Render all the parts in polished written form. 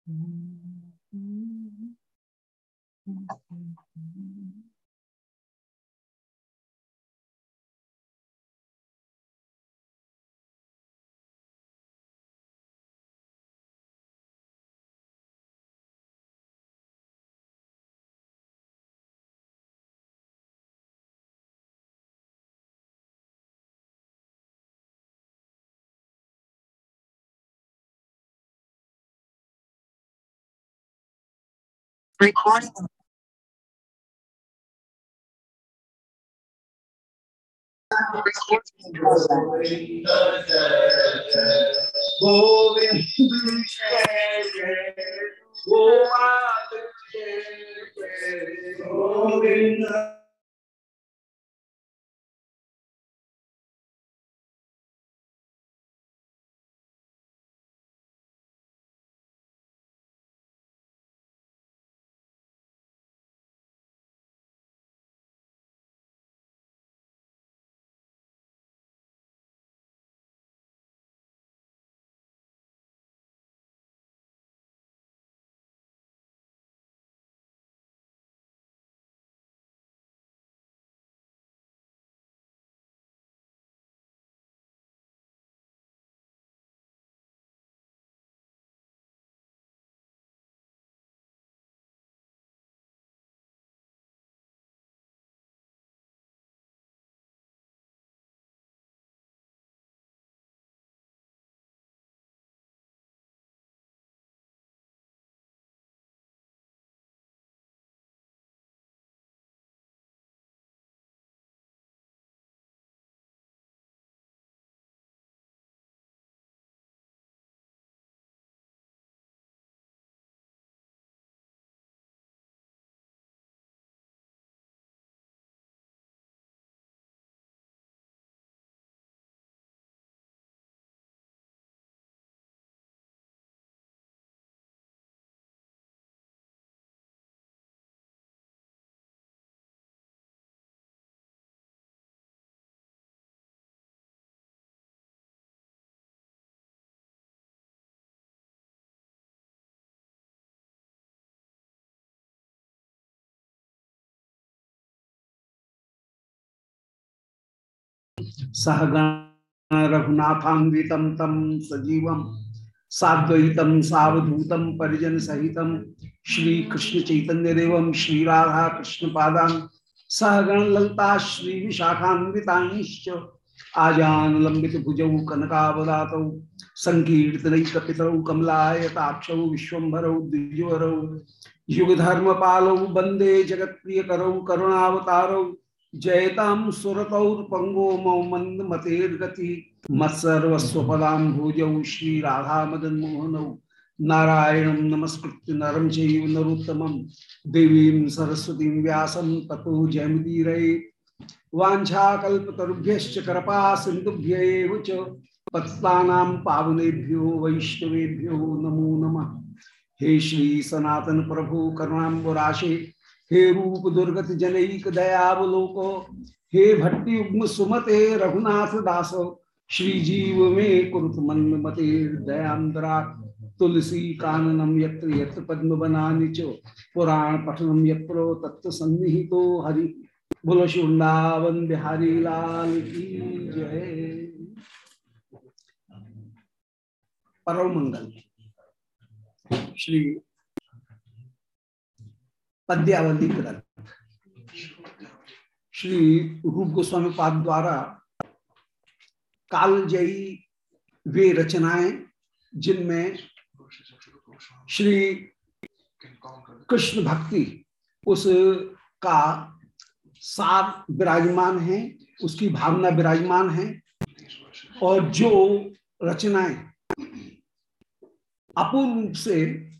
Recording. Govind Jai Jai, Gopal Jai Jai, Govind. सहगण रघुनाथान्वितं तं सजीवं साद्वैतं सावधूतं परिजन सहितं श्री कृष्ण चैतन्य देवं श्री राधा कृष्ण पादान सहगण ललिता श्री विशाखान्वितांश्च आजान लंबित भुजौ कनकावदातौ संकीर्तनैकपितरौ कमलायताक्षौ विश्वम्भरौ द्विजवरौ युगधर्म पालौ वंदे जगत्प्रियकरौ करुणावतारौ जयताम सुरतौर्पंगो मौ मंद मतेर्गति मत्सर्वस्वपदां भुजौ श्री राधा मदन मोहनौ नारायणं नमस्कृत्य नरं चैव नरोत्तमं देवीं सरस्वतीं व्यासं ततो जयमुदीरये वाञ्छाकल्पतरुभ्यश्च कृपा सिन्धुभ्यैव च पतितानां पावनेभ्यो वैष्णवेभ्यो नमो नमः। हे श्री सनातन प्रभु करुणाम्बुराशे, हे रूप दुर्गत जनैक दयावलोको, हे भट्टी उग्म सुमते रघुनाथ दासो, श्री जीव में कुरुत मंद मते दयांद्रा तुलसी काननम यत्र यत्र पद्म बनानि च पुराण पठनम यत्र तत्व सन्निहितो हरि। बोलो श्री वृंदावन बिहारी लाल की जय। परम मंगल श्री पद्यावली ग्रंथ श्री रूप गोस्वामी पाद द्वारा कालजयी वे रचनाएं जिनमें श्री कृष्ण भक्ति उसका सार विराजमान है, उसकी भावना विराजमान है, और जो रचनाएं अपूर्ण रूप से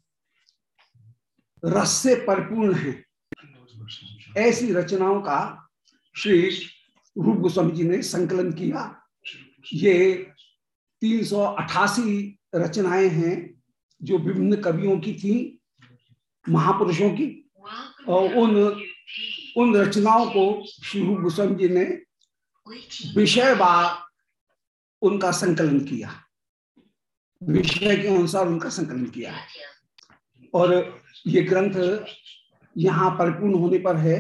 रस से परिपूर्ण है, ऐसी रचनाओं का श्री रूप गोस्वामी जी ने संकलन किया। ये 388 रचनाएं हैं जो विभिन्न कवियों की थी, महापुरुषों की, और उन रचनाओं को श्री रूप गोस्वामी जी ने विषयवार उनका संकलन किया, विषय के अनुसार उनका संकलन किया है। और ये ग्रंथ यहाँ परिपूर्ण होने पर है,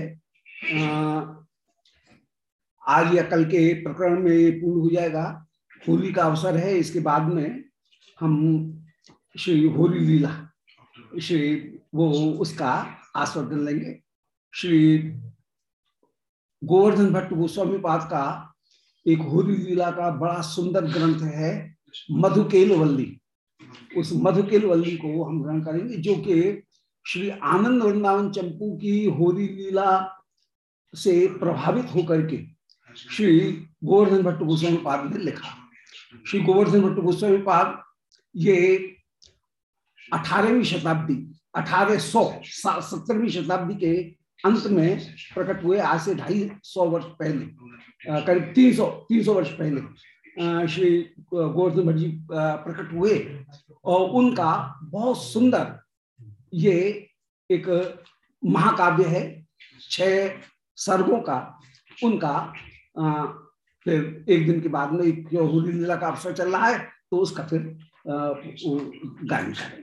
आज या कल के प्रकरण में ये पूर्ण हो जाएगा। होली का अवसर है, इसके बाद में हम श्री होली लीला श्री वो उसका आस्वादन लेंगे। श्री गोवर्धन भट्ट गोस्वामी पाद का एक होली लीला का बड़ा सुंदर ग्रंथ है मधुकेलवल्ली। उस मधुकेलवल्ली को हम ग्रहण करेंगे, जो कि श्री आनंद वृंदावन चंपू की होली लीला से प्रभावित होकर के श्री गोवर्धन भट्ट गोस्वामी पाद ने लिखा। श्री गोवर्धन भट्ट गोस्वामी पाद ये 18वीं शताब्दी 1870वीं शताब्दी के अंत में प्रकट हुए। आज से 250 वर्ष पहले, करीब 300 वर्ष पहले श्री गोवर्धन भट्ट जी प्रकट हुए। और उनका बहुत सुंदर ये एक महाकाव्य है, 6 सर्गों का। उनका फिर एक दिन के बाद में जो होली लीला का अवसर चल रहा है तो उसका फिर गायन करेंगे।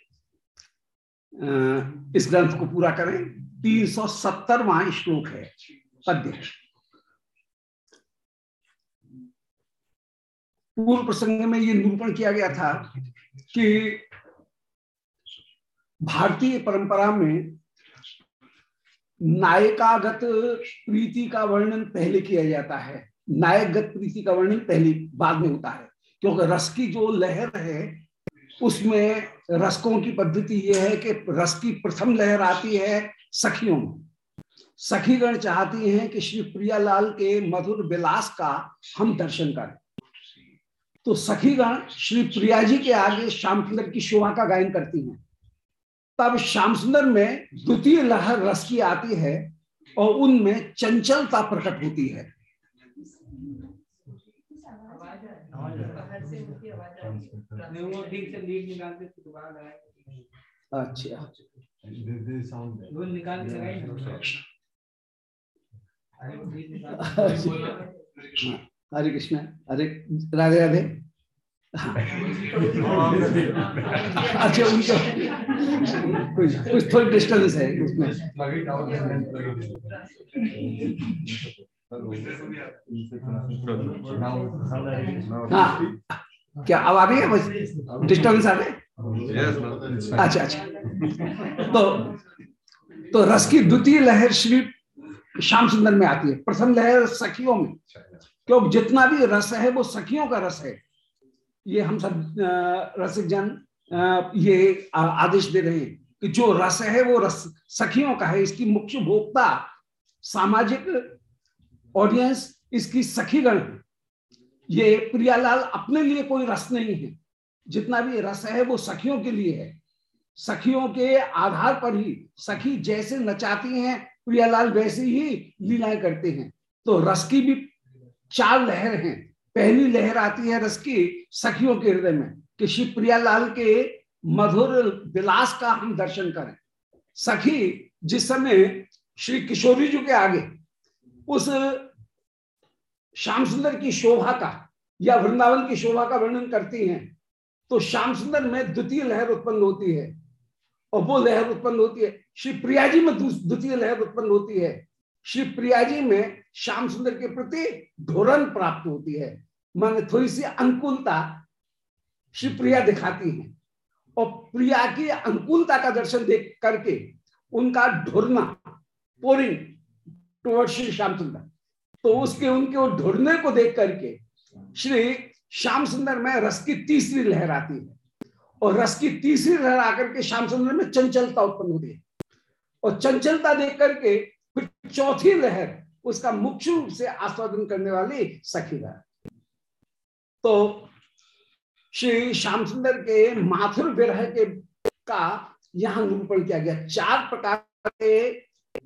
इस ग्रंथ को पूरा करें। 370वां श्लोक है पद्य। पूर्व प्रसंग में ये निरूपण किया गया था कि भारतीय परंपरा में नायकागत प्रीति का वर्णन पहले किया जाता है, नायकगत प्रीति का वर्णन पहले बाद में होता है। क्योंकि रस की जो लहर है उसमें रसकों की पद्धति यह है कि रस की प्रथम लहर आती है सखियों में। सखीगण चाहती हैं कि श्री प्रियालाल के मधुर विलास का हम दर्शन करें, तो सखीगण श्री प्रिया जी के आगे श्याम सुंदर की शोभा का गायन करती हैं। तब श्याम सुंदर में द्वितीय लहर रस की आती है और उनमें चंचलता प्रकट होती है। अच्छा, हरे कृष्ण, हरे राधे राधे। अच्छा, उनका कुछ थोड़ी डिस्टर्बेंस है उसमें। हाँ, क्या अब आ रही है? डिस्टर्बेंस आ रही है? अच्छा अच्छा। तो रस की द्वितीय लहर श्री श्याम सुंदर में आती है, प्रथम लहर सखियों में। क्योंकि जितना भी रस है वो सखियों का रस है। ये हम सब रसिक जन ये आदेश दे रहे हैं कि जो रस है वो रस सखियों का है। इसकी मुख्य भोक्ता सामाजिक ऑडियंस इसकी सखीगण। ये प्रियालाल अपने लिए कोई रस नहीं है, जितना भी रस है वो सखियों के लिए है। सखियों के आधार पर ही सखी जैसे नचाती हैं प्रियालाल वैसे ही लीलाएं करते हैं। तो रस की भी 4 लहर हैं। पहली लहर आती है रस की सखियों के हृदय में कि श्री प्रियालाल के मधुर विलास का हम दर्शन करें। सखी जिस समय श्री किशोरी जी के आगे उस श्याम सुंदर की शोभा का या वृंदावन की शोभा का वर्णन करती हैं, तो श्याम सुंदर में द्वितीय लहर उत्पन्न होती है। और वो लहर उत्पन्न होती है श्री प्रिया जी में, द्वितीय लहर उत्पन्न होती है। श्री प्रिया जी में श्याम सुंदर के प्रति ढोरन प्राप्त होती है, माने थोड़ी सी अनुकूलता श्री प्रिया दिखाती हैं। और प्रिया की अनुकूलता का दर्शन देख करके उनका ढुरना, पोरिंग टुवर्ड्स श्री श्याम सुंदर, तो उनके ढुरने को देख करके श्री श्याम सुंदर में रस की तीसरी लहर आती है। और रस की तीसरी लहर आकर के श्याम सुंदर में चंचलता उत्पन्न होती है। और चंचलता देख करके फिर चौथी लहर उसका मुख्य रूप से आस्वादन करने वाली सखीगण। तो श्री श्याम सुंदर के माथुर विरह के का यहां निरूपण किया गया। 4 प्रकार के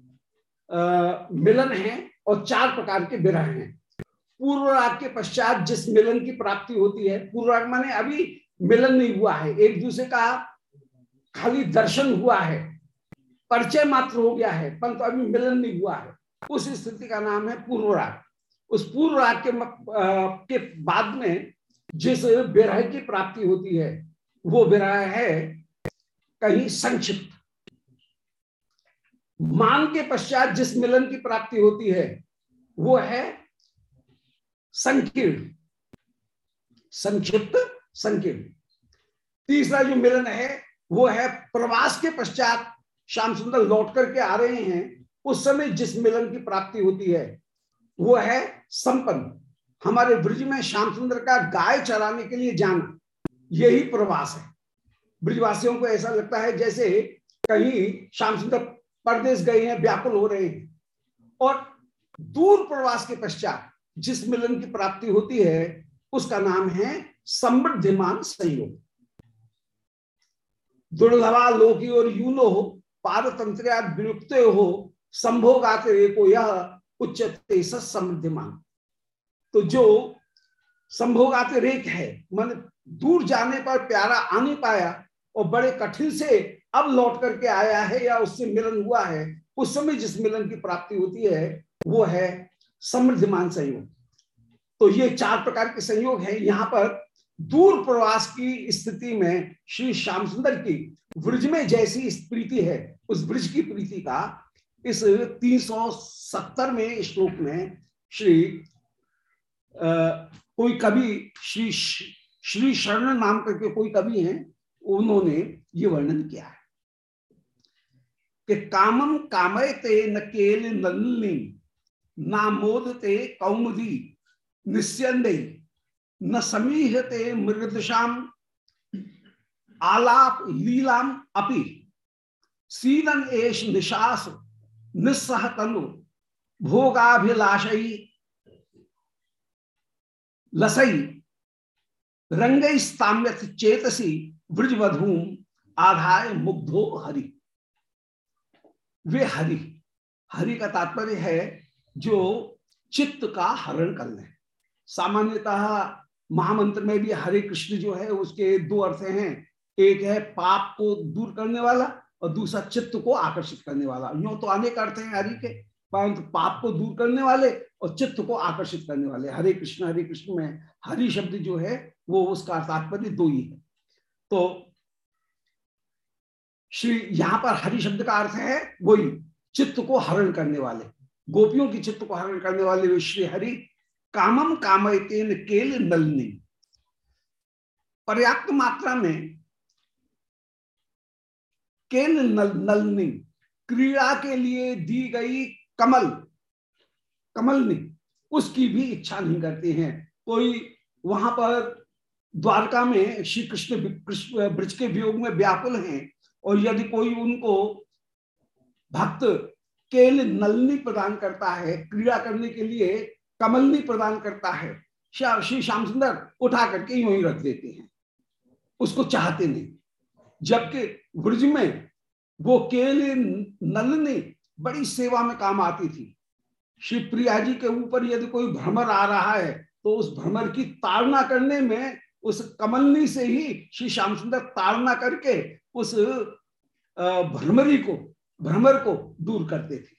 मिलन हैं और 4 प्रकार के विरह हैं। पूर्व राग के पश्चात जिस मिलन की प्राप्ति होती है, पूर्व राग माने अभी मिलन नहीं हुआ है, एक दूसरे का खाली दर्शन हुआ है, परिचय मात्र हो गया है, परंतु अभी मिलन नहीं हुआ है, उस स्थिति का नाम है पूर्व राग। उस पूर्व राग के बाद में जिस विरह की प्राप्ति होती है वो विरह है कहीं संक्षिप्त। मान के पश्चात जिस मिलन की प्राप्ति होती है वो है संकीर्ण, संक्षिप्त संकीर्ण। तीसरा जो मिलन है वो है प्रवास के पश्चात श्याम सुंदर लौट करके आ रहे हैं, उस समय जिस मिलन की प्राप्ति होती है वो है संपन्न। हमारे ब्रज में श्याम सुंदर का गाय चराने के लिए जाना, यही प्रवास है। ब्रजवासियों को ऐसा लगता है जैसे कहीं श्याम सुंदर परदेश गए हैं, व्याकुल हो रहे हैं, और दूर प्रवास के पश्चात जिस मिलन की प्राप्ति होती है उसका नाम है समृद्धिमान संयोग। दुर्लभा लोकी और यूनो हो पारतंत्र्या वियुक्त हो संभोगात रेको यह उच्चते समृद्धिमान। तो जो संभोगात रेक है, मन दूर जाने पर प्यारा आ नहीं पाया और बड़े कठिन से अब लौट करके आया है या उससे मिलन हुआ है, उस समय जिस मिलन की प्राप्ति होती है वो है समृद्धिमान संयोग। तो ये चार प्रकार के संयोग हैं। यहाँ पर दूर प्रवास की स्थिति में श्री श्याम सुंदर की ब्रज में जैसी प्रीति है, उस ब्रज की प्रीति का इस 370वें श्लोक में श्री कोई कवि श्री शरण नाम करके कोई कवि हैं, उन्होंने ये वर्णन किया है कि कामम कामयते न केल नलिनी नामोदते कौमुदी निस्यंदे न समीहते मृगदशाम आलाप लीलाम अपि सीदन एष निशास निस्सह तनु भोगाभिलाषई लसई रंगई स्ताम्यत चेतसी ब्रजवधूम आधाय मुग्धो हरि। वे हरि, हरि का तात्पर्य है जो चित्त का हरण कर ले। सामान्यतः महामंत्र में भी हरे कृष्ण जो है उसके दो अर्थ हैं, एक है पाप को दूर करने वाला और दूसरा चित्त को आकर्षित करने वाला। यूं तो अनेक अर्थ हैं हरि के, परंतु पाप को दूर करने वाले और चित्त को आकर्षित करने वाले। हरे कृष्ण में हरि शब्द जो है वो उसका तात्पर्य दो ही है। तो श्री यहाँ पर हरि शब्द का अर्थ है वही चित्त को हरण करने वाले, गोपियों की चित्त को हरण करने वाले वे श्री हरि। कामम कामयतेन केल नलिनी, पर्याप्त मात्रा में केल नलिनी क्रीड़ा के लिए दी गई कमलनी उसकी भी इच्छा नहीं करते हैं। कोई वहां पर द्वारका में श्री कृष्ण ब्रज के वियोग में व्याकुल हैं और यदि कोई उनको भक्त केल नलिनी प्रदान करता है, क्रीड़ा करने के लिए कमलनी प्रदान करता है, श्री श्याम सुंदर उठा करके यूं ही रख देते हैं, उसको चाहते नहीं। जबकि ब्रज में वो केल नलिनी बड़ी सेवा में काम आती थी। श्री प्रिया जी के ऊपर यदि कोई भ्रमर आ रहा है तो उस भ्रमर की ताड़ना करने में उस कमलनी से ही श्री श्याम सुंदर ताड़ना करके उस भ्रमर को दूर करते थे।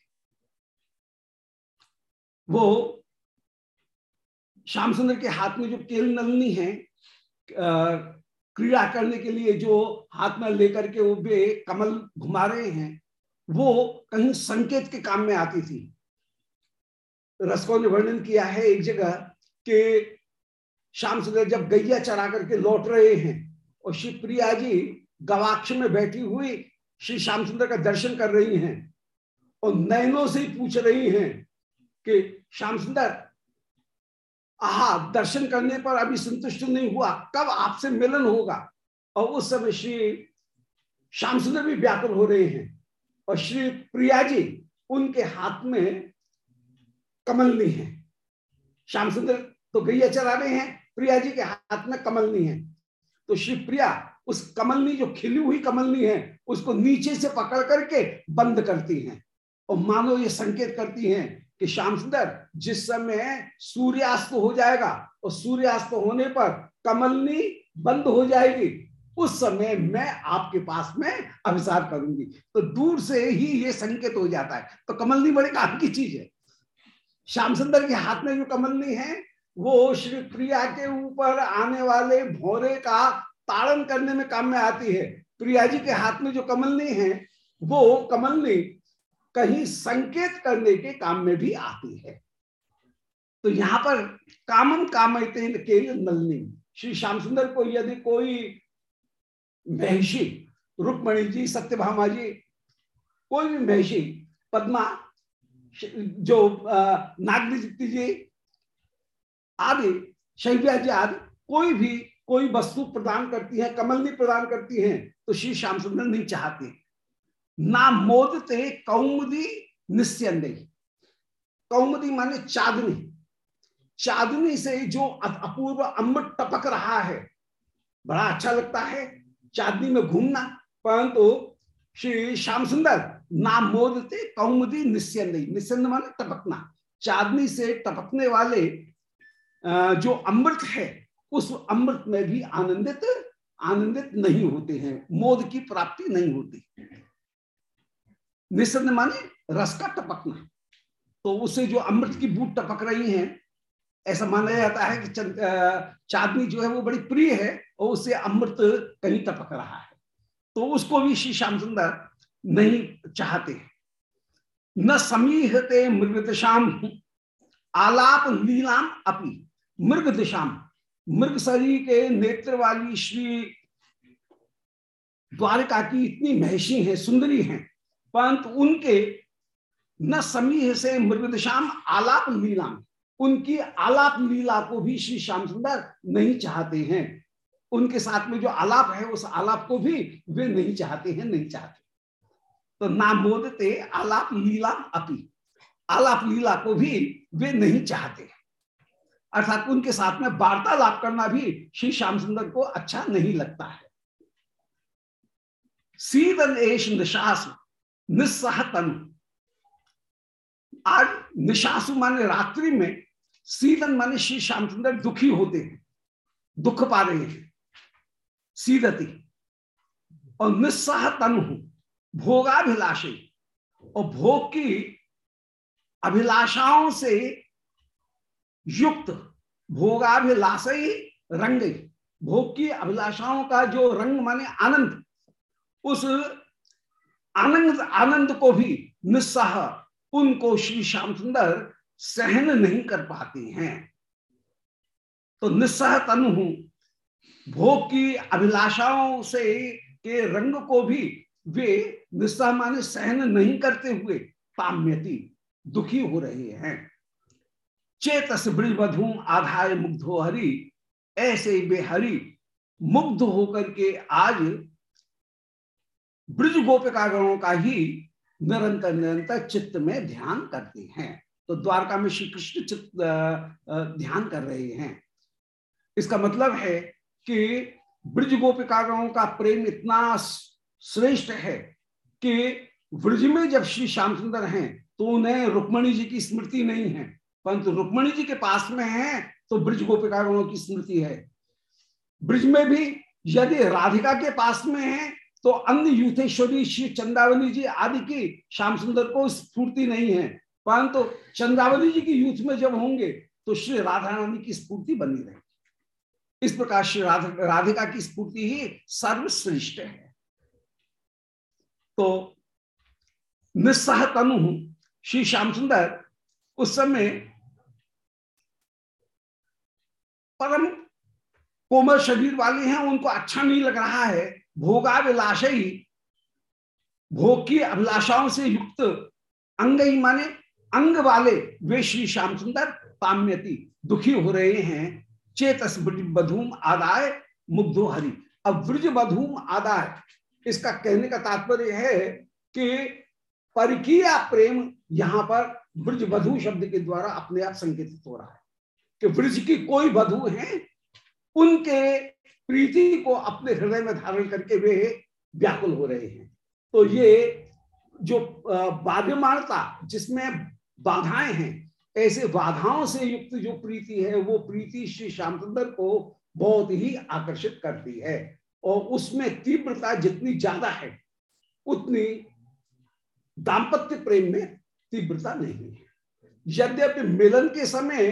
वो श्याम सुंदर के हाथ में जो केल नलिनी है, क्रीड़ा करने के लिए जो हाथ में लेकर के वो वे कमल घुमा रहे हैं, वो कहीं संकेत के काम में आती थी। रसकों ने वर्णन किया है एक जगह कि श्याम सुंदर जब गैया चरा करके लौट रहे हैं और श्री प्रिया जी गवाक्ष में बैठी हुई श्री श्याम सुंदर का दर्शन कर रही हैं और नयनों से ही पूछ रही हैं कि श्याम सुंदर आहा, दर्शन करने पर अभी संतुष्ट नहीं हुआ, कब आपसे मिलन होगा। और उस समय श्री श्याम सुंदर भी व्याकुल हो रहे हैं और श्री प्रिया जी उनके हाथ में कमलनी है। श्याम सुंदर तो गैया चला रहे हैं, प्रिया जी के हाथ में कमलनी है। तो श्री प्रिया उस कमलनी, जो खिली हुई कमलनी है, उसको नीचे से पकड़ करके बंद करती हैं और मानो ये संकेत करती हैं कि श्याम सुंदर जिस समय सूर्यास्त हो जाएगा और सूर्यास्त होने पर कमलनी बंद हो जाएगी, उस समय मैं आपके पास में अभिसार करूंगी। तो दूर से ही ये संकेत हो जाता है। तो कमलनी बड़े काम की चीज है। श्याम सुंदर के हाथ में जो कमलनी है वो श्री प्रिया के ऊपर आने वाले भौरे का ताड़न करने में काम में आती है। प्रिया जी के हाथ में जो कमलनी है वो कमलनी कहीं संकेत करने के काम में भी आती है। तो यहां पर कामम कामयते के नलनी, श्री श्याम सुंदर को यदि कोई महिषी, रुक्मणी जी, सत्यभामा जी, कोई भी महिषी, पद्मा, जो नागदीप्ति जी आदि, शैव्या जी आदि, कोई वस्तु प्रदान करती है, कमलनी प्रदान करती है, तो श्री श्याम सुंदर नहीं चाहते। ना मोदते कौमुदी निस्यंदे, कौमुदी माने चांदनी, चांदनी से जो अपूर्व अमृत टपक रहा है, बड़ा अच्छा लगता है चांदनी में घूमना, परंतु श्री श्याम सुंदर ना मोदते कौमुदी निस्यंदे, निस्यंद माने टपकना, चांदनी से टपकने वाले जो अमृत है उस अमृत में भी आनंदित नहीं होते हैं, मोद की प्राप्ति नहीं होती। निस्यंद माने रस का टपकना, तो उसे जो अमृत की बूंद टपक रही है, ऐसा माना जाता है कि चांदनी जो है वो बड़ी प्रिय है और उससे अमृत कहीं टपक रहा है, तो उसको भी श्री श्याम सुंदर नहीं चाहते। न समीहते मृग दिशाम आलाप लीलाम अपि, मृग दिशाम, मृग शरीर के नेत्र वाली श्री द्वारिका की इतनी महिषी हैं, सुंदरी हैं, परंतु उनके न समीह से मृग दिशाम आलाप लीलाम, उनकी आलाप लीला को भी श्री श्याम सुंदर नहीं चाहते हैं। उनके साथ में जो आलाप है उस आलाप को भी वे नहीं चाहते हैं, नहीं चाहते। तो ना मोदते आलाप लीला अपि, आलाप लीला को भी वे नहीं चाहते, अर्थात उनके साथ में वार्तालाप करना भी श्री श्याम सुंदर को अच्छा नहीं लगता है। सीदन एश निशास निस्सह तनु, आज निशासु माने रात्रि में, सीदन माने श्री श्याम सुंदर दुखी होते हैं, दुख पा रहे हैं, सीदती, और निस्सह तनु भोगाभिलाषी, और भोग की अभिलाषाओं से युक्त, भोगाभिलाषी रंग, भोग की अभिलाषाओं का जो रंग माने आनंद, उस आनंद को भी निस्सह, उनको श्री श्याम सुंदर सहन नहीं कर पाते हैं। तो निस्सह तनु, भोग की अभिलाषाओं से के रंग को भी वे निस्सह माने सहन नहीं करते हुए ताम्यति, दुखी हो रहे हैं। चेतस ब्रजवधू आधाय मुग्धो हरि, ऐसे बेहरि मुग्ध होकर के आज ब्रज गोपिका गणों का ही निरंतर चित्त में ध्यान करते हैं। तो द्वारका में श्री कृष्ण चित्त ध्यान कर रहे हैं। इसका मतलब है कि ब्रज गोपिका गणों का प्रेम इतना श्रेष्ठ है कि ब्रज में जब श्री श्याम सुंदर हैं तो उन्हें रुक्मणी जी की स्मृति नहीं है, परंतु रुक्मणी जी के पास में है तो ब्रज गोपिका गणों की स्मृति है। ब्रज में भी यदि राधिका के पास में है तो अन्य यूथेश्वरी श्री चंद्रावली जी आदि की श्याम सुंदर को स्फूर्ति नहीं है, परंतु चंद्रावली जी की यूथ में जब होंगे तो श्री राधा रानी की स्फूर्ति बनी रहेगी। इस प्रकार श्री राधिका की स्फूर्ति ही सर्वश्रेष्ठ है। तो निस्सह तनु श्री श्याम सुंदर उस समय परम कोमल शरीर वाले हैं, उनको अच्छा नहीं लग रहा है। भोगाभिलाषी, भोग की अभिलाषाओं से युक्त अंगई माने अंग वाले वे श्री श्याम सुंदर ताम्यति, दुखी हो रहे हैं। चेतस बधूम आदाय मुग्धो हरि, अब ब्रज बधूम आदाय, इसका कहने का तात्पर्य है कि परकीय प्रेम यहां पर ब्रज बधू शब्द के द्वारा अपने आप संकेतित हो रहा है कि ब्रज की कोई बधू है, उनके प्रीति को अपने हृदय में धारण करके वे व्याकुल हो रहे हैं। तो ये जो बाध्यमानता जिसमें बाधाएं हैं, ऐसे बाधाओं से युक्त जो प्रीति है वो प्रीति श्री श्याम सुंदर को बहुत ही आकर्षित करती है, और उसमें तीव्रता जितनी ज्यादा है उतनी दाम्पत्य प्रेम में तीव्रता नहीं है। यद्यपि मिलन के समय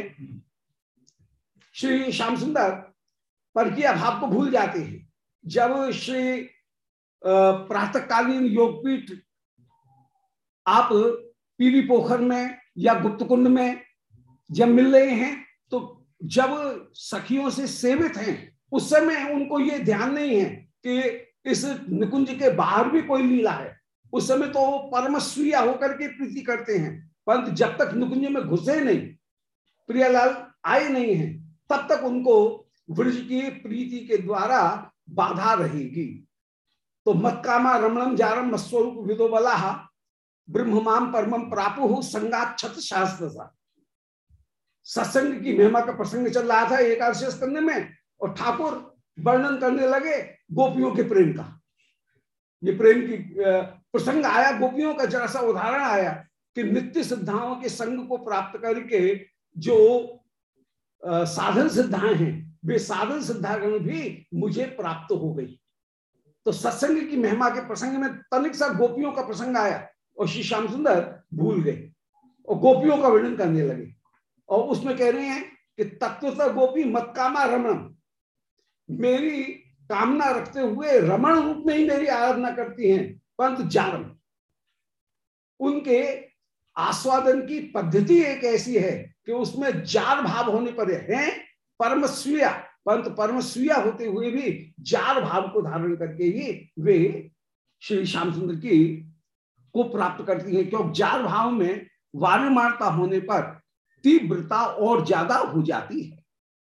श्री श्याम सुंदर परकीय भाव को भूल जाते हैं, जब श्री प्रातःकालीन योगपीठ आप पीली पोखर में या गुप्त कुंड में जब मिल रहे हैं, तो जब सखियों से सेवित हैं उस समय उनको ये ध्यान नहीं है कि इस निकुंज के बाहर भी कोई लीला है। उस समय तो परमस्वीय होकर के प्रीति करते हैं, परंतु जब तक निकुंज में घुसे नहीं, प्रियलाल आए नहीं हैं, तब तक उनको वृज की प्रीति के द्वारा बाधा रहेगी। तो मत्कामा रमणम जारम मस्वरूप विदो बला ब्रह्ममाम परमम प्रापु संगात छत शास्त्र सा। सत्संग की महिमा का प्रसंग चल रहा था एकादशी स्कंद में, और ठाकुर वर्णन करने लगे गोपियों के प्रेम का। ये प्रेम की प्रसंग आया, गोपियों का जरा सा उदाहरण आया कि नित्य सिद्धाओं के संग को प्राप्त करके जो साधन सिद्धाएं हैं, वे साधन सिद्धागण भी मुझे प्राप्त हो गई। तो सत्संग की महिमा के प्रसंग में तनिक सा गोपियों का प्रसंग आया और श्री श्याम सुंदर भूल गए और गोपियों का वर्णन करने लगे। और उसमें कह रहे हैं कि तत्वतः गोपी मत्कामा रमण, मेरी कामना रखते हुए रमण रूप में ही मेरी आराधना करती हैं, परंतु जारम, उनके आस्वादन की पद्धति एक ऐसी है कि उसमें जार भाव होने पर है परमस्वीया, परंतु परमस्वीया होते हुए भी जार भाव को धारण करके ही वे श्री श्याम सुंदर की को प्राप्त करती हैं, क्योंकि जार भाव में वार्यमानता होने पर तीव्रता और ज्यादा हो जाती है।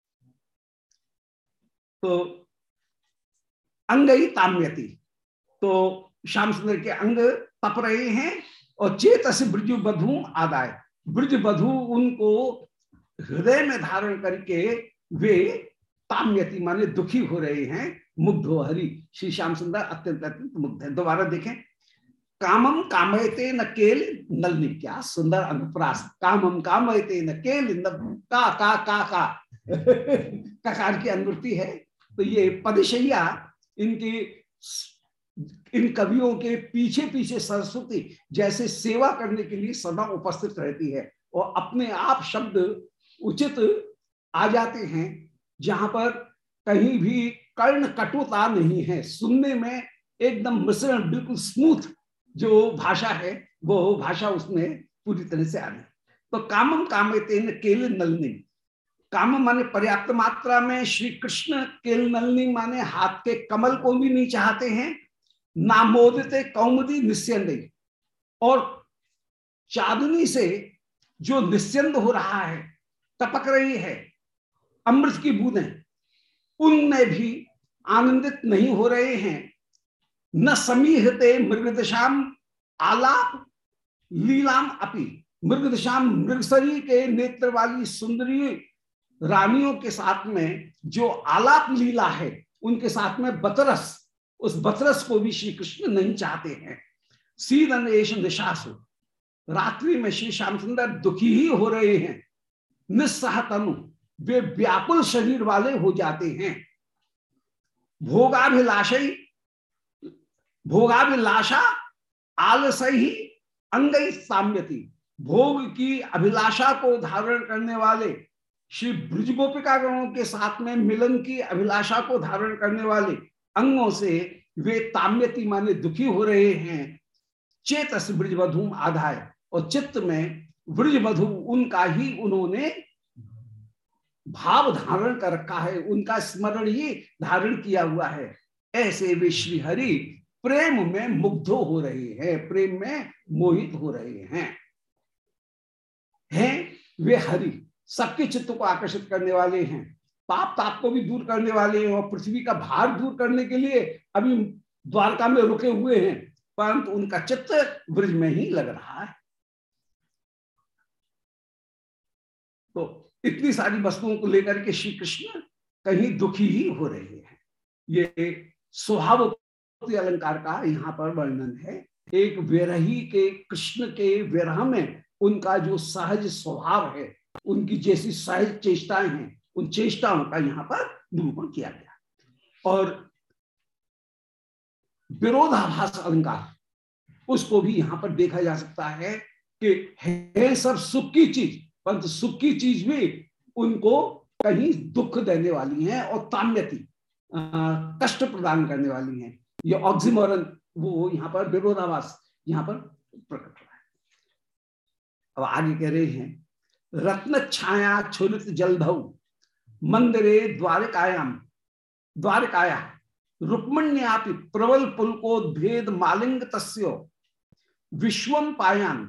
तो अंगई ताम्यति, तो श्याम सुंदर के अंग तप रहे हैं और चेतस ब्रज बधू आदाय, ब्रज बधू उनको हृदय में धारण करके वे ताम्यति माने दुखी हो रहे हैं। मुग्ध हो हरि, श्री श्याम सुंदर अत्यंत अत्यंत मुग्ध है। दोबारा देखें, कामम कामयते न केल नलनी, क्या सुंदर अनुप्रास, कामम कामयते न केल का ककार की अनुवृत्ति है। तो ये पदशैया इनकी, इन कवियों के पीछे पीछे सरस्वती जैसे सेवा करने के लिए सदा उपस्थित रहती है और अपने आप शब्द उचित आ जाते हैं, जहां पर कहीं भी कर्ण कटुता नहीं है, सुनने में एकदम मिश्रण, बिल्कुल स्मूथ जो भाषा है वो भाषा उसमें पूरी तरह से आ रही। तो कामम कामयते न केल नलनी, काम माने पर्याप्त मात्रा में श्री कृष्ण, केल नलनी माने हाथ के कमल को भी नहीं चाहते हैं, नामोदते कौमुदी निस्यंदी, और चांदनी से जो निस्यंद हो रहा है, टपक रही है अमृत की बूंदें, उनमें भी आनंदित नहीं हो रहे हैं। न समीहते मृगदशाम आलाप लीलाम अपि, मृगदशाम मृगसरी के नेत्र वाली सुंदरी रानियों के साथ में जो आलाप लीला है, उनके साथ में बतरस, उस बतरस को भी श्री कृष्ण नहीं चाहते हैं। सीदनेश निशासु, रात्रि में श्री श्याम सुंदर दुखी ही हो रहे हैं। निस्सह तनु, वे व्याकुल शरीर वाले हो जाते हैं। भोगाभिलाषी, भोगाभिलाषा आलसही अंगई साम्यति, भोग की अभिलाषा को धारण करने वाले श्री ब्रज गोपिका गणों के साथ में मिलन की अभिलाषा को धारण करने वाले अंगों से वे ताम्यति माने दुखी हो रहे हैं। चेतस ब्रजवधूम आधाय, और चित्त में ब्रजवधु उनका ही उन्होंने भाव धारण कर रखा है, उनका स्मरण ही धारण किया हुआ है। ऐसे वे श्री हरि प्रेम में मुग्ध हो रहे हैं, प्रेम में मोहित हो रहे हैं वे हरि सबके चित्त को आकर्षित करने वाले हैं, पाप ताप को भी दूर करने वाले हैं, और पृथ्वी का भार दूर करने के लिए अभी द्वारका में रुके हुए हैं, परंतु उनका चित्त ब्रज में ही लग रहा है। तो इतनी सारी वस्तुओं को लेकर के श्री कृष्ण कहीं दुखी ही हो रहे हैं। ये स्वभावोक्ति अलंकार का यहाँ पर वर्णन है। एक विरही के कृष्ण के विरह में उनका जो सहज स्वभाव है, उनकी जैसी सहज चेष्टाएं हैं, उन चेष्टाओं का यहाँ पर निरूपण किया गया। और विरोधाभास अलंकार, उसको भी यहाँ पर देखा जा सकता है कि है सब सुख की चीज, परंतु सुख की चीज भी उनको कहीं दुख देने वाली है और ताम्यति कष्ट प्रदान करने वाली है। ये ऑक्सीमोरन, वो यहाँ पर विरोधाभास यहाँ पर प्रकट हुआ है। अब आगे कह रहे हैं, रत्न छाया छुरित जलधौ मंदिरे द्वारकाया रुक्मण्यापि प्रबल पुलकोद्भेद मालिंग तस्यो विश्वम पायान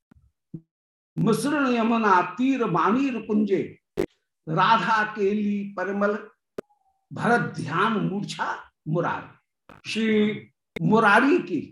मसृण यमुना तीर मानीर कुंजे राधा केली परिमल भरत ध्यान मूर्छा मुरारी। श्री मुरारी की,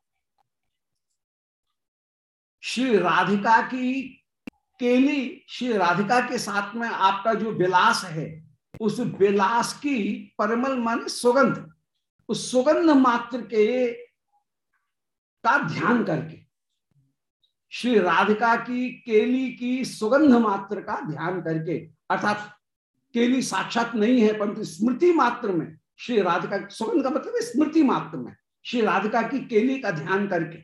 श्री राधिका की केली, श्री राधिका के साथ में आपका जो विलास है, उस विलास की परिमल माने सुगंध, उस सुगंध मात्र के का ध्यान करके, श्री राधिका की केली की सुगंध मात्र का ध्यान करके, अर्थात केली साक्षात नहीं है परंतु स्मृति मात्र में श्री राधिका, सुगंध का मतलब स्मृति मात्र में श्री राधिका की केली का ध्यान करके,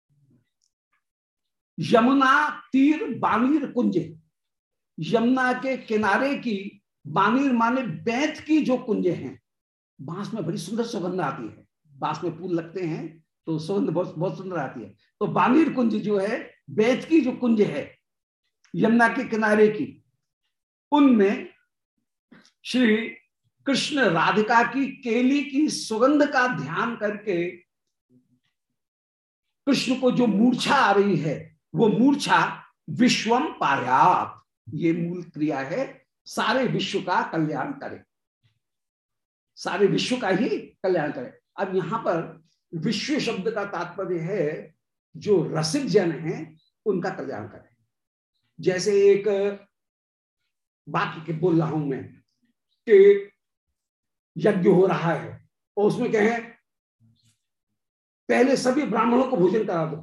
यमुना तीर बानीर कुंजे, यमुना के किनारे की, बानीर माने बैंत की जो कुंजे हैं, बांस में बड़ी सुंदर सुगंध आती है, बांस में फूल लगते हैं तो सुगंध बहुत बहुत सुंदर आती है। तो बानीर कुंज जो है, बैंत की जो कुंज है यमुना के किनारे की, उनमें श्री कृष्ण राधिका की केली की सुगंध का ध्यान करके कृष्ण को जो मूर्छा आ रही है, वो मूर्छा विश्वम पायात, ये मूल क्रिया है, सारे विश्व का कल्याण करे, सारे विश्व का ही कल्याण करे। अब यहां पर विश्व शब्द का तात्पर्य है जो रसिक जन हैं उनका कल्याण करे। जैसे एक वाक्य बोल रहा हूं मैं कि यज्ञ हो रहा है और उसमें कहें पहले सभी ब्राह्मणों को भोजन करा दो,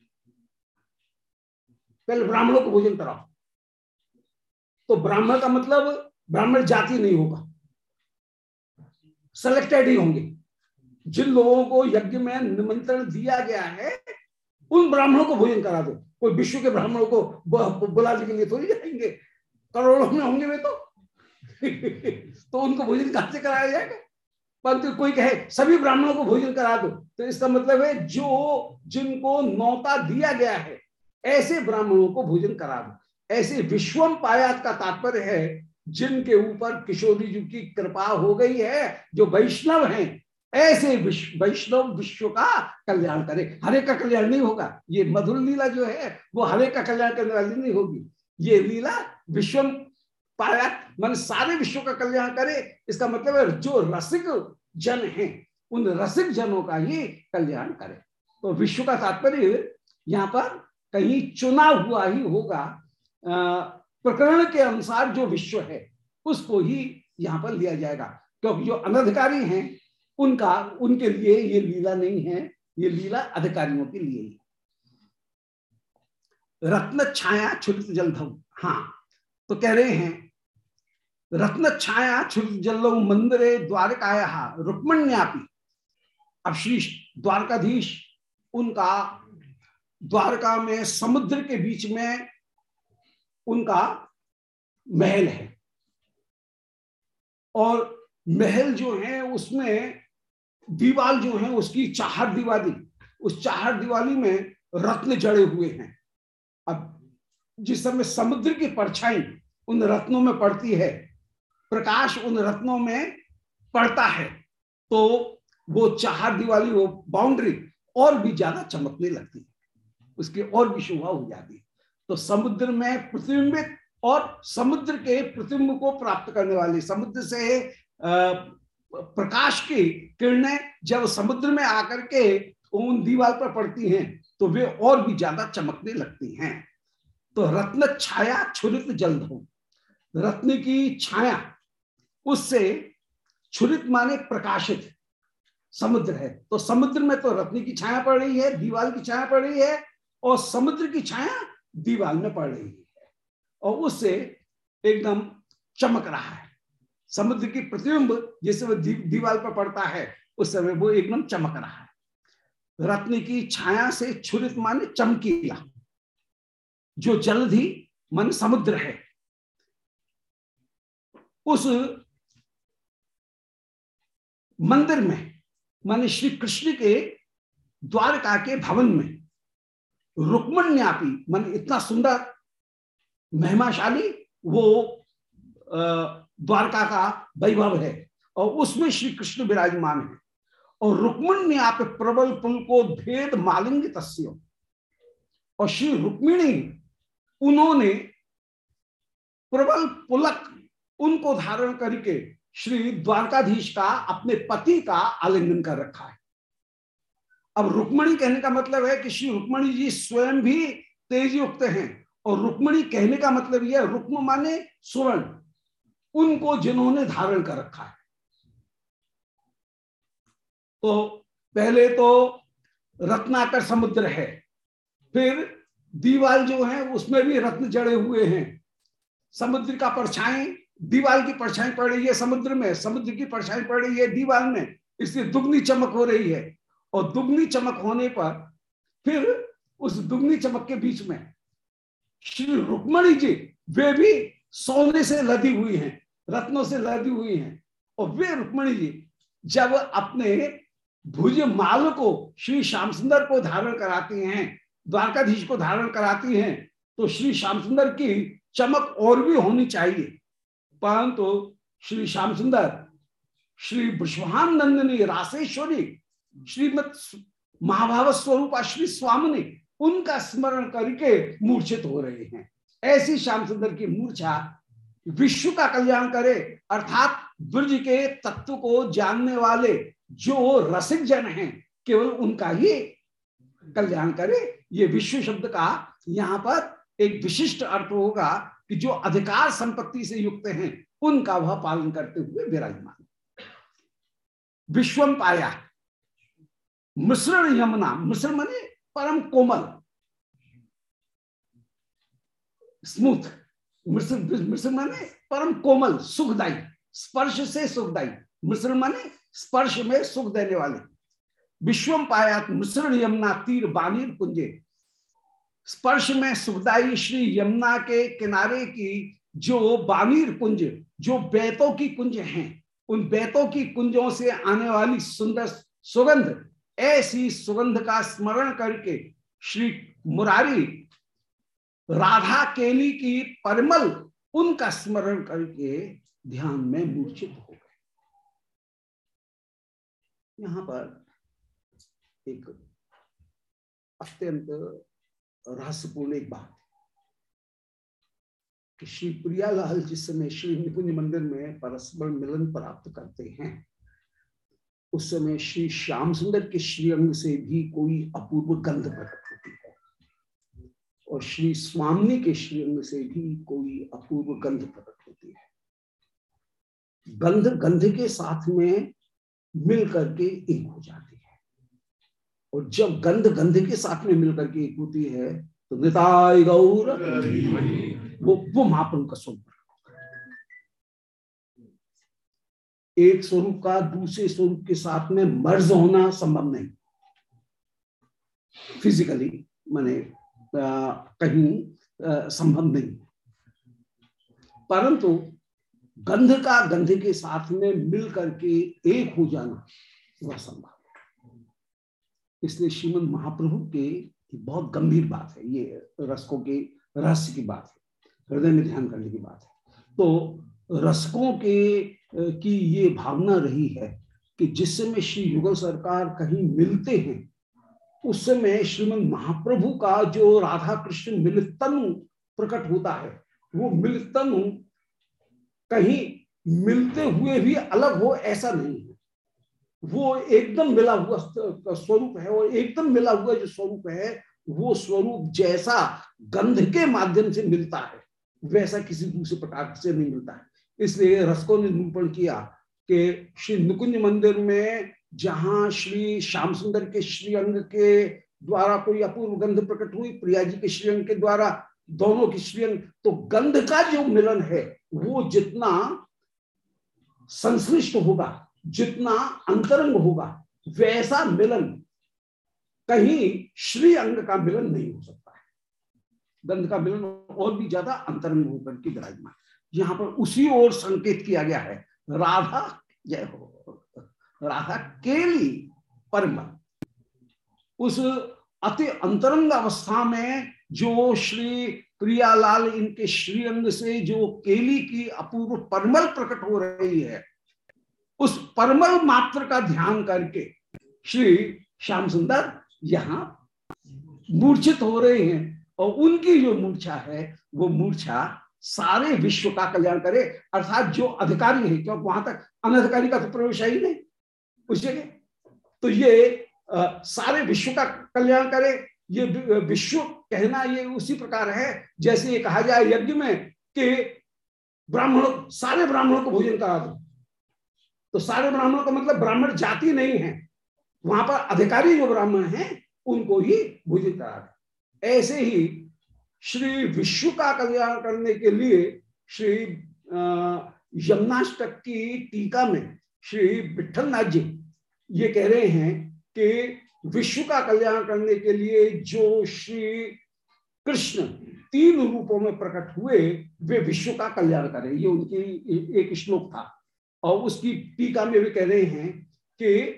पहले ब्राह्मणों को भोजन कराओ, तो ब्राह्मण का मतलब ब्राह्मण जाति नहीं होगा, सेलेक्टेड ही होंगे। जिन लोगों को यज्ञ में निमंत्रण दिया गया है उन ब्राह्मणों को भोजन करा दो। कोई विश्व के ब्राह्मणों को बुलाने के लिए थोड़ी जाएंगे, करोड़ों में होंगे वे तो उनको भोजन कहां से कराया जाएगा। परंतु कोई कहे सभी ब्राह्मणों को भोजन करा दो, तो इसका मतलब है जो जिनको न्योता दिया गया है ऐसे ब्राह्मणों को भोजन करा दो। ऐसे विश्वम पायात का तात्पर्य है जिनके ऊपर किशोरी जी की कृपा हो गई है, जो वैष्णव हैं, ऐसे वैष्णव विश्व का कल्याण करे। हरे का कल्याण नहीं होगा, ये मधुर लीला जो है वो हरे का कल्याण करने वाली नहीं होगी। ये लीला विश्वम पायात मन सारे विश्व का कल्याण करे, इसका मतलब है जो रसिक जन हैं उन रसिक जनों का ही कल्याण करे। तो विश्व का तात्पर्य यहाँ पर कहीं चुना हुआ ही होगा, प्रकरण के अनुसार जो विश्व है उसको ही यहाँ पर लिया जाएगा, क्योंकि जो अनधिकारी हैं उनके लिए ये लीला नहीं है, ये लीला अधिकारियों के लिए ही। रत्न छाया छुरित जलधौ, हाँ तो कह रहे हैं रत्न छाया छुरित जलधौ मंदिरे द्वारकाया रुक्मण्यापि। अब श्री द्वारकाधीश, उनका द्वारका में समुद्र के बीच में उनका महल है, और महल जो है उसमें दीवार जो है उसकी चार दीवारी, उस चार दीवारी में रत्न जड़े हुए हैं। अब जिस समय समुद्र की परछाई उन रत्नों में पड़ती है, प्रकाश उन रत्नों में पड़ता है, तो वो चार दीवारी, वो बाउंड्री और भी ज्यादा चमकने लगती है, उसकी और भी शोभा हो जाती है। तो समुद्र में प्रतिबिंबित और समुद्र के प्रतिबिंब को प्राप्त करने वाली, समुद्र से प्रकाश की किरणें जब समुद्र में आकर के उन दीवार पर पड़ती हैं तो वे और भी ज्यादा चमकने लगती हैं। तो रत्न छाया छुरित जलधौ, रत्न की छाया, उससे छुरित माने प्रकाशित समुद्र है, तो समुद्र में तो रत्न की छाया पड़ रही है, दीवार की छाया पड़ रही है, और समुद्र की छाया दीवार में पड़ रही है, और उससे एकदम चमक रहा है। समुद्र की प्रतिबिंब जैसे वो दीवार पर पड़ता है उस समय वो एकदम चमक रहा है। रत्न की छाया से छुरित माने चमकीला, जो जलधि मन समुद्र है, उस मंदिर में माने श्री कृष्ण के द्वारका के भवन में रुक्मण्यापी माने इतना सुंदर महिमाशाली वो द्वारका का वैभव है और उसमें श्री कृष्ण विराजमान है। और रुक्मण्यापि प्रबल पुलकोद्भेद मालिंग तस्य, और श्री रुक्मिणी उन्होंने प्रबल पुलक उनको धारण करके श्री द्वारकाधीश का अपने पति का आलिंगन कर रखा है। अब रुक्मणी कहने का मतलब है कि श्री रुक्मणी जी स्वयं भी तेज युक्त हैं, और रुक्मणी कहने का मतलब यह रुक्म माने स्वर्ण, उनको जिन्होंने धारण कर रखा है। तो पहले तो रत्नाकर समुद्र है, फिर दीवाल जो है उसमें भी रत्न जड़े हुए हैं, समुद्र का परछाई, दीवाल की परछाई पड़ रही है समुद्र में, समुद्र की परछाई पड़ रही है दीवाल में, इसलिए दुगनी चमक हो रही है। और दुगनी चमक होने पर फिर उस दुगनी चमक के बीच में श्री रुक्मणी जी वे भी सोने से लदी हुई हैं, रत्नों से लदी हुई हैं। और वे रुक्मणी जी जब अपने भुज माल को श्री श्याम सुंदर को धारण कराती हैं, द्वारकाधीश को धारण कराती हैं, तो श्री श्याम सुंदर की चमक और भी होनी चाहिए। परंतु श्री श्याम सुंदर श्री वृषभान नंदिनी रासेश्वरी श्रीमद महाभाव स्वरूपा श्री स्वामिनी उनका स्मरण करके मूर्छित हो रहे हैं। ऐसी श्याम सुंदर की मूर्छा विश्व का कल्याण करे, अर्थात ब्रज के तत्व को जानने वाले जो रसिक जन हैं केवल उनका ही कल्याण करे। ये विश्व शब्द का यहाँ पर एक विशिष्ट अर्थ होगा कि जो अधिकार संपत्ति से युक्त हैं उनका वह पालन करते हुए विराजमान। विश्वम पाया मिश्रण यमुना, मिश्रण माने परम कोमल, स्मूथ, मिश्रण माने परम कोमल सुखदायी, स्पर्श से सुखदायी, मिश्रण माने स्पर्श में सुख देने वाले। विश्वम पायात मिश्रण यमुना तीर बानीर कुंजे, स्पर्श में सुखदायी श्री यमुना के किनारे की जो बानीर कुंज, जो बेतों की कुंज हैं, उन बेतों की कुंजों से आने वाली सुंदर सुगंध, ऐसी सुगंध का स्मरण करके श्री मुरारी राधा केली की परिमल उनका स्मरण करके ध्यान में मूर्छित हो गए। यहां पर एक अत्यंत रहस्यपूर्ण एक बात कि श्री प्रियालाल जिस समय श्री निकुंज मंदिर में परस्पर मिलन प्राप्त करते हैं, उस समय श्री श्याम सुंदर के श्रीअंग से भी कोई अपूर्व गंध प्रकट होती है, और श्री स्वामिनी के श्रीअंग से भी कोई अपूर्व गंध प्रकट होती है। गंध गंध के साथ में मिल करके एक हो जाती है, और जब गंध गंध के साथ में मिलकर के एक होती है तो निताय गौर वो महाप्रभु का स्वरूप। एक स्वरूप का दूसरे स्वरूप के साथ में मर्ज होना संभव नहीं, फिजिकली माने कहीं संभव नहीं, परंतु गंध का गंध के साथ में मिल करके एक हो जाना वह संभव है। इसलिए श्रीमद् महाप्रभु के बहुत गंभीर बात है, ये रसकों के रहस्य की बात है, हृदय में ध्यान करने की बात है। तो रसकों के की ये भावना रही है कि जिस समय श्री युगल सरकार कहीं मिलते हैं उस समय श्रीमद् महाप्रभु का जो राधा कृष्ण मिलित तनु प्रकट होता है, वो मिलित तनु कहीं मिलते हुए भी अलग हो ऐसा नहीं है, वो एकदम मिला हुआ स्वरूप है। और एकदम मिला हुआ जो स्वरूप है वो स्वरूप जैसा गंध के माध्यम से मिलता है वैसा किसी दूसरे प्रकार से नहीं मिलता है। इसलिए रसकों ने निरूपण किया कि श्री निकुंज मंदिर में जहां श्री श्याम सुंदर के श्रीअंग के द्वारा कोई अपूर्व गंध प्रकट हुई, प्रिया जी के श्रीअंग के द्वारा दोनों की श्रीअंग, तो गंध का जो मिलन है वो जितना संश्लिष्ट होगा, जितना अंतरंग होगा, वैसा मिलन कहीं श्री अंग का मिलन नहीं हो सकता है। गंध का मिलन और भी ज्यादा अंतरंग होकर के विराजमान। यहाँ पर उसी ओर संकेत किया गया है, राधा जय हो, राधा केली परिमल, उस अति अंतरंग अवस्था में जो श्री प्रियालाल इनके श्रीअंग से जो केली की अपूर्व परिमल प्रकट हो रही है, उस परिमल मात्र का ध्यान करके श्री श्याम सुंदर यहाँ मूर्छित हो रहे हैं। और उनकी जो मूर्छा है वो मूर्छा सारे विश्व का कल्याण करे, अर्थात जो अधिकारी है, क्योंकि वहां तक अनधिकारी का तो प्रवेश है ही नहीं उस जगह, तो ये सारे विश्व का कल्याण करे। ये विश्व कहना ये उसी प्रकार है जैसे ये कहा जाए यज्ञ में कि ब्राह्मण, सारे ब्राह्मणों को भोजन करा दो, तो सारे ब्राह्मणों का मतलब ब्राह्मण जाति नहीं है, वहां पर अधिकारी जो ब्राह्मण हैं उनको ही भोजन करा दो। ऐसे ही श्री विश्व का कल्याण करने के लिए श्री यमुनाष्टक की टीका में श्री विठल नाथ जी ये कह रहे हैं कि विश्व का कल्याण करने के लिए जो श्री कृष्ण 3 रूपों में प्रकट हुए वे विश्व का कल्याण करें, ये उनकी एक श्लोक था। और उसकी टीका में भी कह रहे हैं कि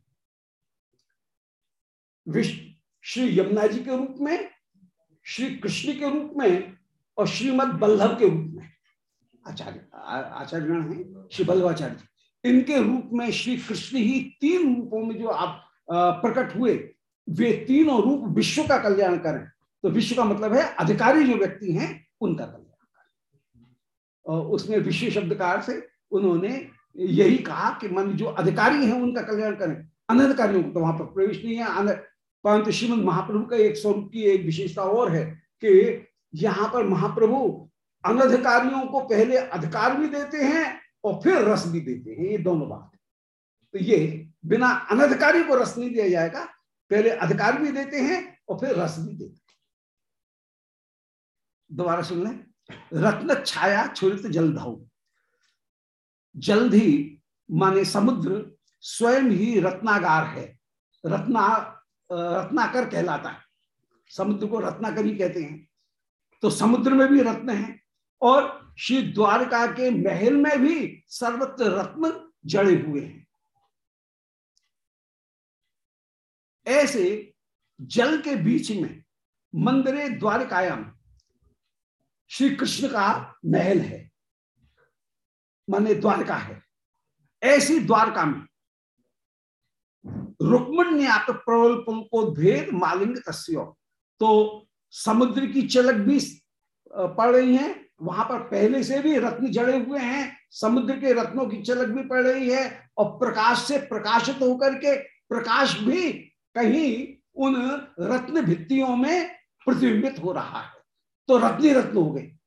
श्री यमुना जी के रूप में, श्री कृष्ण के रूप में और श्रीमद बल्लभ के रूप में, आचार्यगण हैं श्री बल्लभाचार्य जी, इनके रूप में श्री कृष्ण ही 3 रूपों में जो आप प्रकट हुए, वे तीनों रूप विश्व का कल्याण करें। तो विश्व का मतलब है अधिकारी जो व्यक्ति हैं उनका कल्याण करें। और उसमें विश्व शब्द का अर्थ से उन्होंने यही कहा कि मन जो अधिकारी हैं उनका कल्याण करें, अनधिकारियों को तो वहां पर प्रवेश नहीं है। परंतु श्रीमद महाप्रभु का एक स्वरूप की एक विशेषता और है कि यहाँ पर महाप्रभु अनधिकारियों को पहले अधिकार भी देते हैं और फिर रस भी देते हैं, ये दोनों बात। तो ये बिना अनधिकारी को रस नहीं दिया जाएगा, पहले अधिकार भी देते हैं और फिर रस भी देते हैं। दोबारा सुन लें। रत्न छाया छुरित जलधौ, जलधि माने समुद्र स्वयं ही रत्नागार है, रत्नाकर कहलाता है, समुद्र को रत्नाकर ही कहते हैं। तो समुद्र में भी रत्न है और श्री द्वारका के महल में भी सर्वत्र रत्न जड़े हुए हैं। ऐसे जल के बीच में मंदिरे द्वारकायाम श्री कृष्ण का महल है, माने द्वारका है। ऐसी द्वारका में रुक्मिण्यात प्रबल पुलकोद्भेद मालिंग तस्यो, तो समुद्र की चलक भी पड़ रही है, वहां पर पहले से भी रत्न जड़े हुए हैं, समुद्र के रत्नों की चलक भी पड़ रही है और प्रकाश से प्रकाशित होकर के प्रकाश भी कहीं उन रत्न भित्तियों में प्रतिबिंबित हो रहा है, तो रत्नी रत्न हो गए।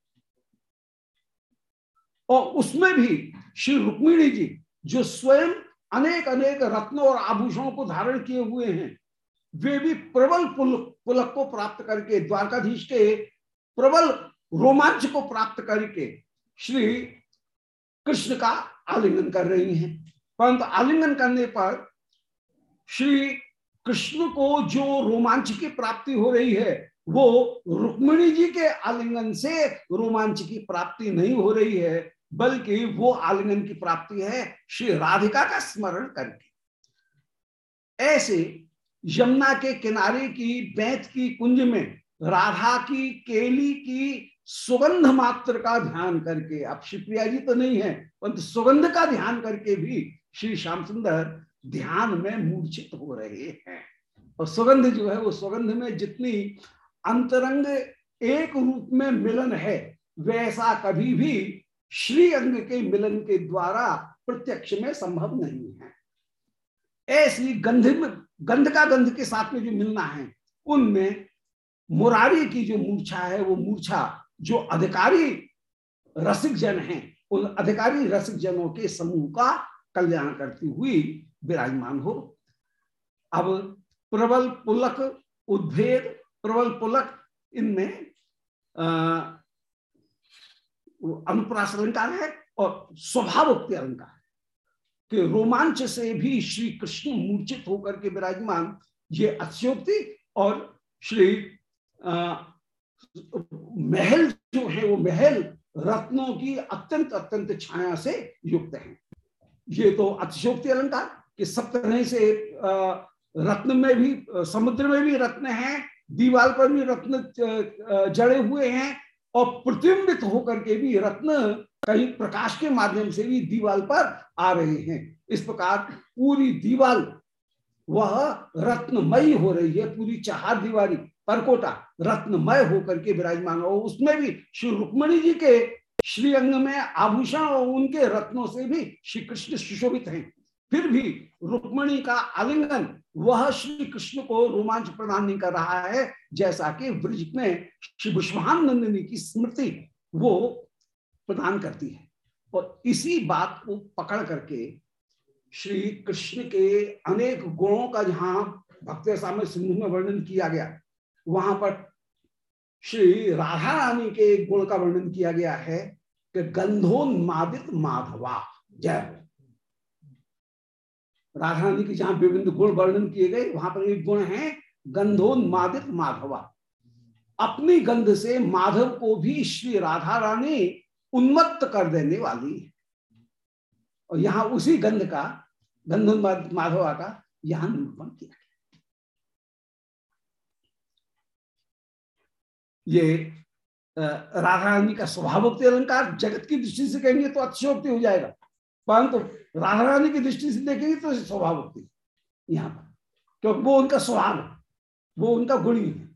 और उसमें भी श्री रुक्मिणी जी जो स्वयं अनेक अनेक रत्नों और आभूषणों को धारण किए हुए हैं, वे भी प्रबल पुलक को प्राप्त करके, द्वारकाधीश के प्रबल रोमांच को प्राप्त करके श्री कृष्ण का आलिंगन कर रही हैं। परंतु आलिंगन करने पर श्री कृष्ण को जो रोमांच की प्राप्ति हो रही है वो रुक्मिणी जी के आलिंगन से रोमांच की प्राप्ति नहीं हो रही है, बल्कि वो आलिंगन की प्राप्ति है श्री राधिका का स्मरण करके। ऐसे यमुना के किनारे की बैंत की कुंज में राधा की केली की सुगंध मात्र का ध्यान करके, अब शिवप्रिया जी तो नहीं है परंतु सुगंध का ध्यान करके भी श्री श्याम सुंदर ध्यान में मूर्छित हो रहे हैं। और सुगंध जो है वो सुगंध में जितनी अंतरंग एक रूप में मिलन है वैसा कभी भी श्री अंग के मिलन के द्वारा प्रत्यक्ष में संभव नहीं है। ऐसी गंध का गंध के साथ में जो मिलना है, उनमें मुरारी की जो मूर्छा है वो मूर्छा जो अधिकारी रसिक जन हैं, उन अधिकारी रसिक जनों के समूह का कल्याण करती हुई विराजमान हो। अब प्रबल पुलक उद्भेद, प्रबल पुलक, इनमें अनुप्रास अलंकार है और स्वभावोक्ति अलंकार है कि रोमांच से भी श्री कृष्ण मूर्छित होकर के विराजमान, ये अतिशयोक्ति। और श्री महल जो है वो महल रत्नों की अत्यंत अत्यंत छाया से युक्त है। ये तो अतिशयोक्ति अलंकार कि सब तरह से रत्न में भी, समुद्र में भी रत्न हैं, दीवार पर भी रत्न जड़े हुए हैं, और प्रतिबिंबित होकर के भी रत्न कहीं प्रकाश के माध्यम से भी दीवार पर आ रहे हैं। इस प्रकार पूरी दीवार वह रत्नमयी हो रही है, पूरी चार दीवारी परकोटा रत्नमय होकर के विराजमान हो। उसमें भी श्री रुक्मणी जी के श्रीअंग में आभूषण और उनके रत्नों से भी श्री कृष्ण सुशोभित हैं। फिर भी रुक्मणी का आलिंगन वह श्री कृष्ण को रोमांच प्रदान नहीं कर रहा है, जैसा कि ब्रज में श्री विश्वान नंदिनी की स्मृति वो प्रदान करती है। और इसी बात को पकड़ करके श्री कृष्ण के अनेक गुणों का जहां भक्त सामने सिंधु में वर्णन किया गया, वहां पर श्री राधा रानी के एक गुण का वर्णन किया गया है कि गंधोन्मादित माधवा। जय राधा रानी की जहां विभिन्न गुण वर्णन किए गए, वहां पर एक गुण है गंधोन्मादित माधवा। अपनी गंध से माधव को भी श्री राधा रानी उन्मत्त कर देने वाली है। और यहां उसी गंध का, गंधोन्मादित माधवा का यहां निरूपण किया गया। ये राधा रानी का स्वभावोक्ति अलंकार जगत की दृष्टि से कहेंगे तो अतिशयोक्ति हो जाएगा, परंतु राधा रानी की दृष्टि से देखेंगे तो स्वभावोक्ति यहाँ पर, क्योंकि वो उनका स्वभाव है, वो उनका गुण ही है।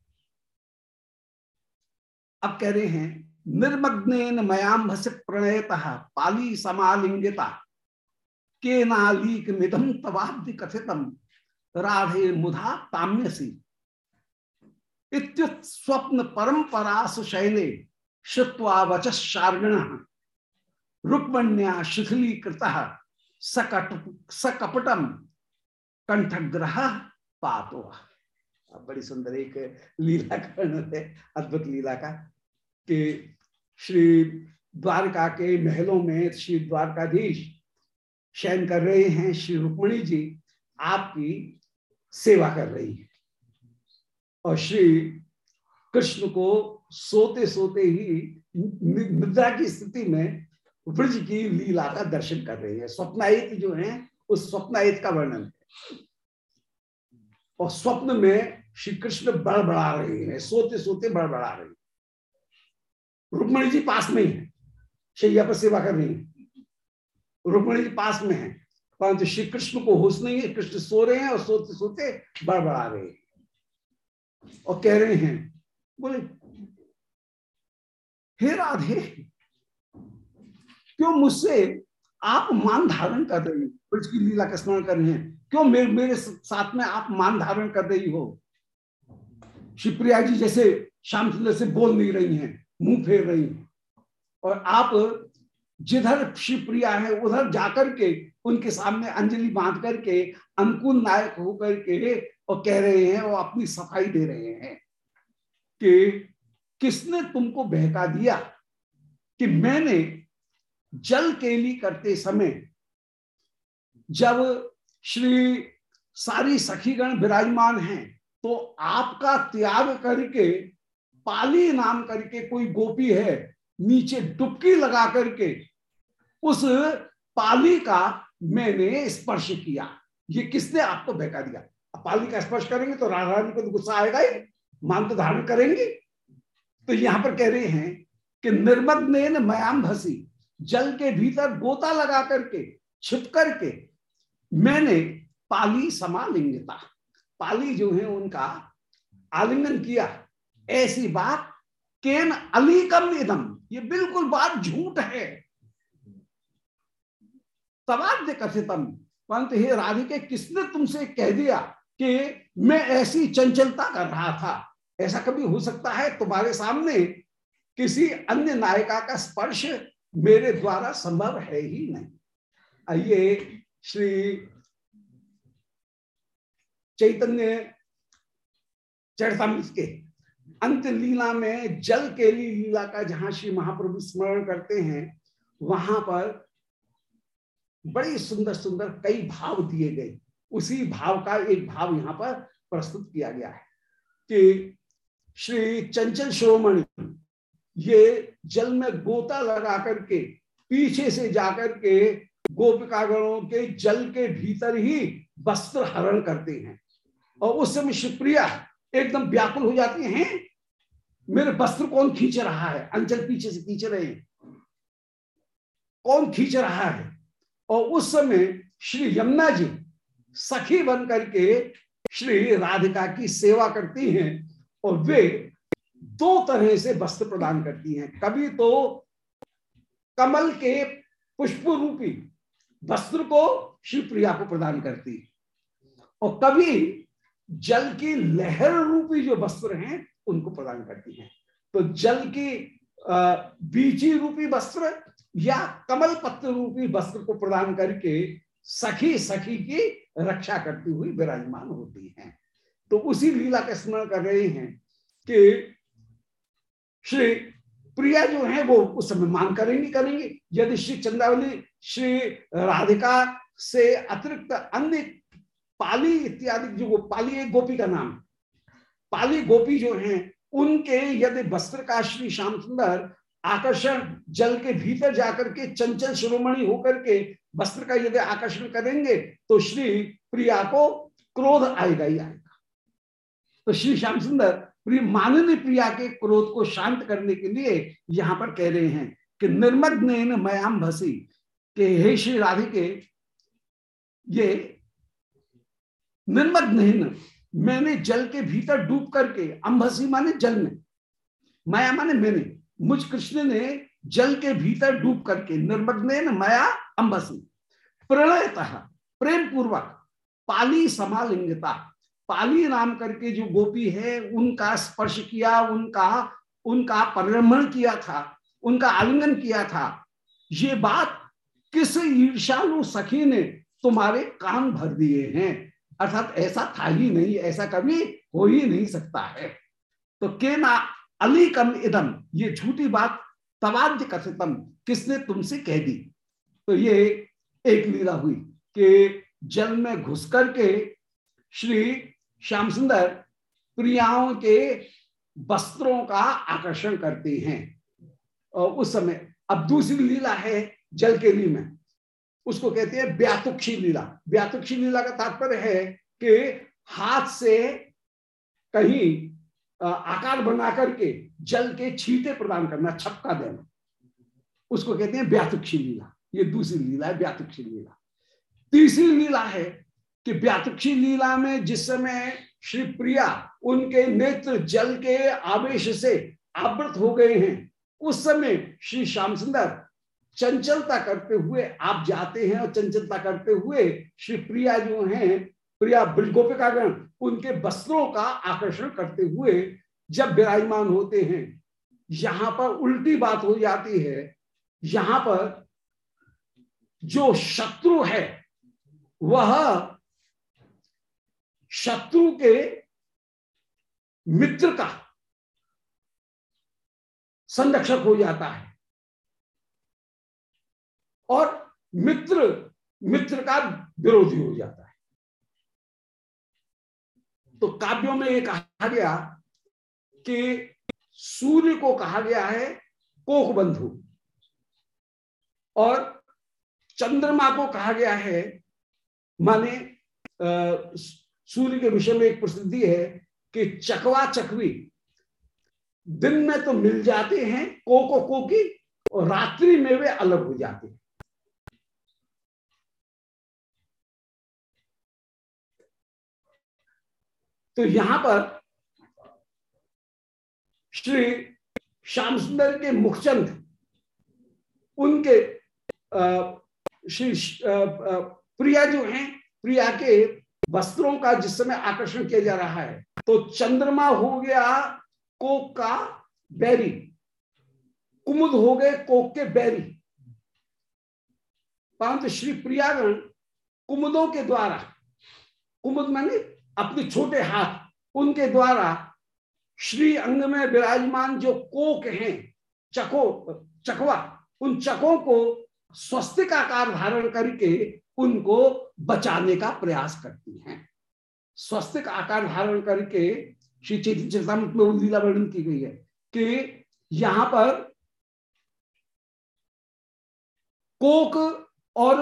अब कह रहे हैं निर्मग्नेन मयांभस प्रणयतः पाली समालिंगिता केनालीक मिदम तवाब्दि कथितम राधे मुधा ताम्यसी इत्युत स्वप्न परंपरासु शैले श्रुत्वा वचशार्गिणः रुक्मण्या शिथिलीकृतः सकपटम कंठग्रह पातो। बड़ी सुंदर एक लीला का है, अद्भुत लीला का, कि श्री द्वारका के महलों में श्री द्वारकाधीश शयन कर रहे हैं, श्री रुक्मणी जी आपकी सेवा कर रही है, और श्री कृष्ण को सोते सोते ही निद्रा की स्थिति में ब्रज की लीला का दर्शन कर रहे हैं। स्वप्नायित जो है, उस स्वप्नायित का वर्णन है, और स्वप्न में श्री कृष्ण बड़बड़ा रहे हैं, सोते सोते बड़बड़ा रहे हैं। रुक्मणी जी पास में ही है, शैया पर सेवा कर रही है, रुक्मणी जी पास में है, परंतु श्री कृष्ण को होश नहीं है, कृष्ण सो रहे हैं और सोते सोते बड़बड़ा रहे हैं। और कह रहे हैं, बोले हे राधे, क्यों मुझसे आप मान धारण कर रही हो, ब्रज की लीला का स्मरण कर रहे हैं, क्यों मेरे साथ में आप मान धारण कर रही हो। शिवप्रिया जी जैसे श्याम सुंदर से बोल नहीं रही हैं, मुंह फेर रही हैं, और आप जिधर शिवप्रिया है उधर जाकर के उनके सामने अंजलि बांध करके अनुकूल नायक होकर के और कह रहे हैं, और अपनी सफाई दे रहे हैं कि किसने तुमको बहका दिया कि मैंने जल केली करते समय, जब श्री सारी सखीगण विराजमान हैं, तो आपका त्याग करके पाली नाम करके कोई गोपी है, नीचे डुबकी लगा करके उस पाली का मैंने स्पर्श किया, ये किसने आपको बहका दिया। पाली का स्पर्श करेंगे तो राधा रानी को तो गुस्सा आएगा ही, मान तो धारण करेंगे। तो यहां पर कह रहे हैं कि निर्मग्नेन मयांभसी, जल के भीतर गोता लगा करके छिप करके मैंने पाली समालिंगिता, पाली जो है उनका आलिंगन किया। ऐसी बात केन अलीकम इदम, ये बिल्कुल बात झूठ है। तवाद्य कथितम, परंतु हे राधिके किसने तुमसे कह दिया कि मैं ऐसी चंचलता कर रहा था। ऐसा कभी हो सकता है तुम्हारे सामने किसी अन्य नायिका का स्पर्श मेरे द्वारा संभव है ही नहीं। आइए श्री चैतन्य चरितामृत के अंत लीला में जल केली लीला का जहां श्री महाप्रभु स्मरण करते हैं, वहां पर बड़ी सुंदर सुंदर कई भाव दिए गए। उसी भाव का एक भाव यहां पर प्रस्तुत किया गया है कि श्री चंचल शिरोमणि ये जल में गोता लगा करके पीछे से जाकर के गोपिकागणों के जल के भीतर ही वस्त्र हरण करते हैं। और उस समय शिवप्रिया एकदम व्याकुल हो जाती हैं, मेरे वस्त्र कौन खींच रहा है, अंचल पीछे से खींच रहे हैं, कौन खींच रहा है। और उस समय श्री यमुना जी सखी बन करके श्री राधिका की सेवा करती हैं और वे दो तरह से वस्त्र प्रदान करती हैं। कभी तो कमल के पुष्प रूपी वस्त्र को श्री प्रिया को प्रदान करती है और कभी जल की लहर रूपी जो वस्त्र हैं उनको प्रदान करती हैं। तो जल की बीजी रूपी वस्त्र या कमल पत्र रूपी वस्त्र को प्रदान करके सखी सखी की रक्षा करती हुई विराजमान होती हैं। तो उसी लीला का स्मरण कर रहे हैं कि श्री प्रिया जो है वो उस समय मान करेंगी। यदि श्री चंद्रावली श्री राधिका से अतिरिक्त अन्य पाली इत्यादि जो पाली एक गोपी का नाम, पाली गोपी जो हैं उनके यदि वस्त्र का श्री श्याम सुंदर आकर्षण जल के भीतर जाकर के चंचल शिरोमणि होकर के वस्त्र का यदि आकर्षण करेंगे तो श्री प्रिया को क्रोध आएगा ही आएगा। तो श्री श्याम सुंदर माननीय प्रिया के क्रोध को शांत करने के लिए यहां पर कह रहे हैं कि निर्मग्न मयाम भसी, के हे श्री राधिके, ये निर्मग्न मैंने जल के भीतर डूब करके, अंभसी माने जल में, माया माने मैंने, मुझ कृष्ण ने जल के भीतर डूब करके, निर्मग्न मया अंभसी, प्रणयतः प्रेम पूर्वक, पाली समालिंगता, पाली नाम करके जो गोपी है उनका स्पर्श किया, उनका परिरमण किया था, उनका आलिंगन किया था। ये बात किस ईर्ष्यालु सखी ने तुम्हारे कान भर दिए हैं, अर्थात ऐसा था ही नहीं, ऐसा कभी हो ही नहीं सकता है। तो के ना अलीकम इदम, ये झूठी बात तवाद्य कथितम, किसने तुमसे कह दी। तो ये एक लीला हुई कि जल में घुस करके श्री श्याम सुंदर प्रियाओं के वस्त्रों का आकर्षण करते हैं। और उस समय अब दूसरी लीला है जल के ली में, उसको कहते हैं व्यातुक्षी लीला। व्यातुक्षी लीला का तात्पर्य है कि हाथ से कहीं आकार बना करके जल के छींटे प्रदान करना, छपका देना, उसको कहते हैं व्यातुक्षी लीला। ये दूसरी लीला है व्यातुक्षी लीला। तीसरी लीला है कि व्यातुक्षी लीला में जिस समय श्री प्रिया उनके नेत्र जल के आवेश से आवृत हो गए हैं, उस समय श्री श्याम सुंदर चंचलता करते हुए आप जाते हैं और चंचलता करते हुए श्री प्रिया जो हैं, प्रिया गोपिकागण, उनके वस्त्रों का आकर्षण करते हुए जब विराजमान होते हैं। यहां पर उल्टी बात हो जाती है, यहां पर जो शत्रु है वह शत्रु के मित्र का संरक्षक हो जाता है और मित्र का विरोधी हो जाता है। तो काव्यों में ये कहा गया कि सूर्य को कहा गया है कोक बंधु और चंद्रमा को कहा गया है, माने सूर्य के विषय में एक प्रसिद्धि है कि चकवा चकवी दिन में तो मिल जाते हैं को की, और रात्रि में वे अलग हो जाते हैं। तो यहां पर श्री श्याम सुंदर के मुखचंद उनके श्री प्रिया जो हैं, प्रिया के वस्त्रों का जिस समय आकर्षण किया जा रहा है तो चंद्रमा हो गया कोक का बैरी, कुमुद हो गए कोक के बैरी, परंतु श्री प्रियागण कुमुदों के द्वारा, कुमुद माने अपने छोटे हाथ, उनके द्वारा श्री अंग में विराजमान जो कोक हैं, चकवा, उन चकों को स्वस्तिक आकार धारण करके उनको बचाने का प्रयास करती हैं। स्वस्तिक आकार धारण करके श्री चैतन्य चरितामृत में लीला वर्णन की गई है कि यहां पर कोक और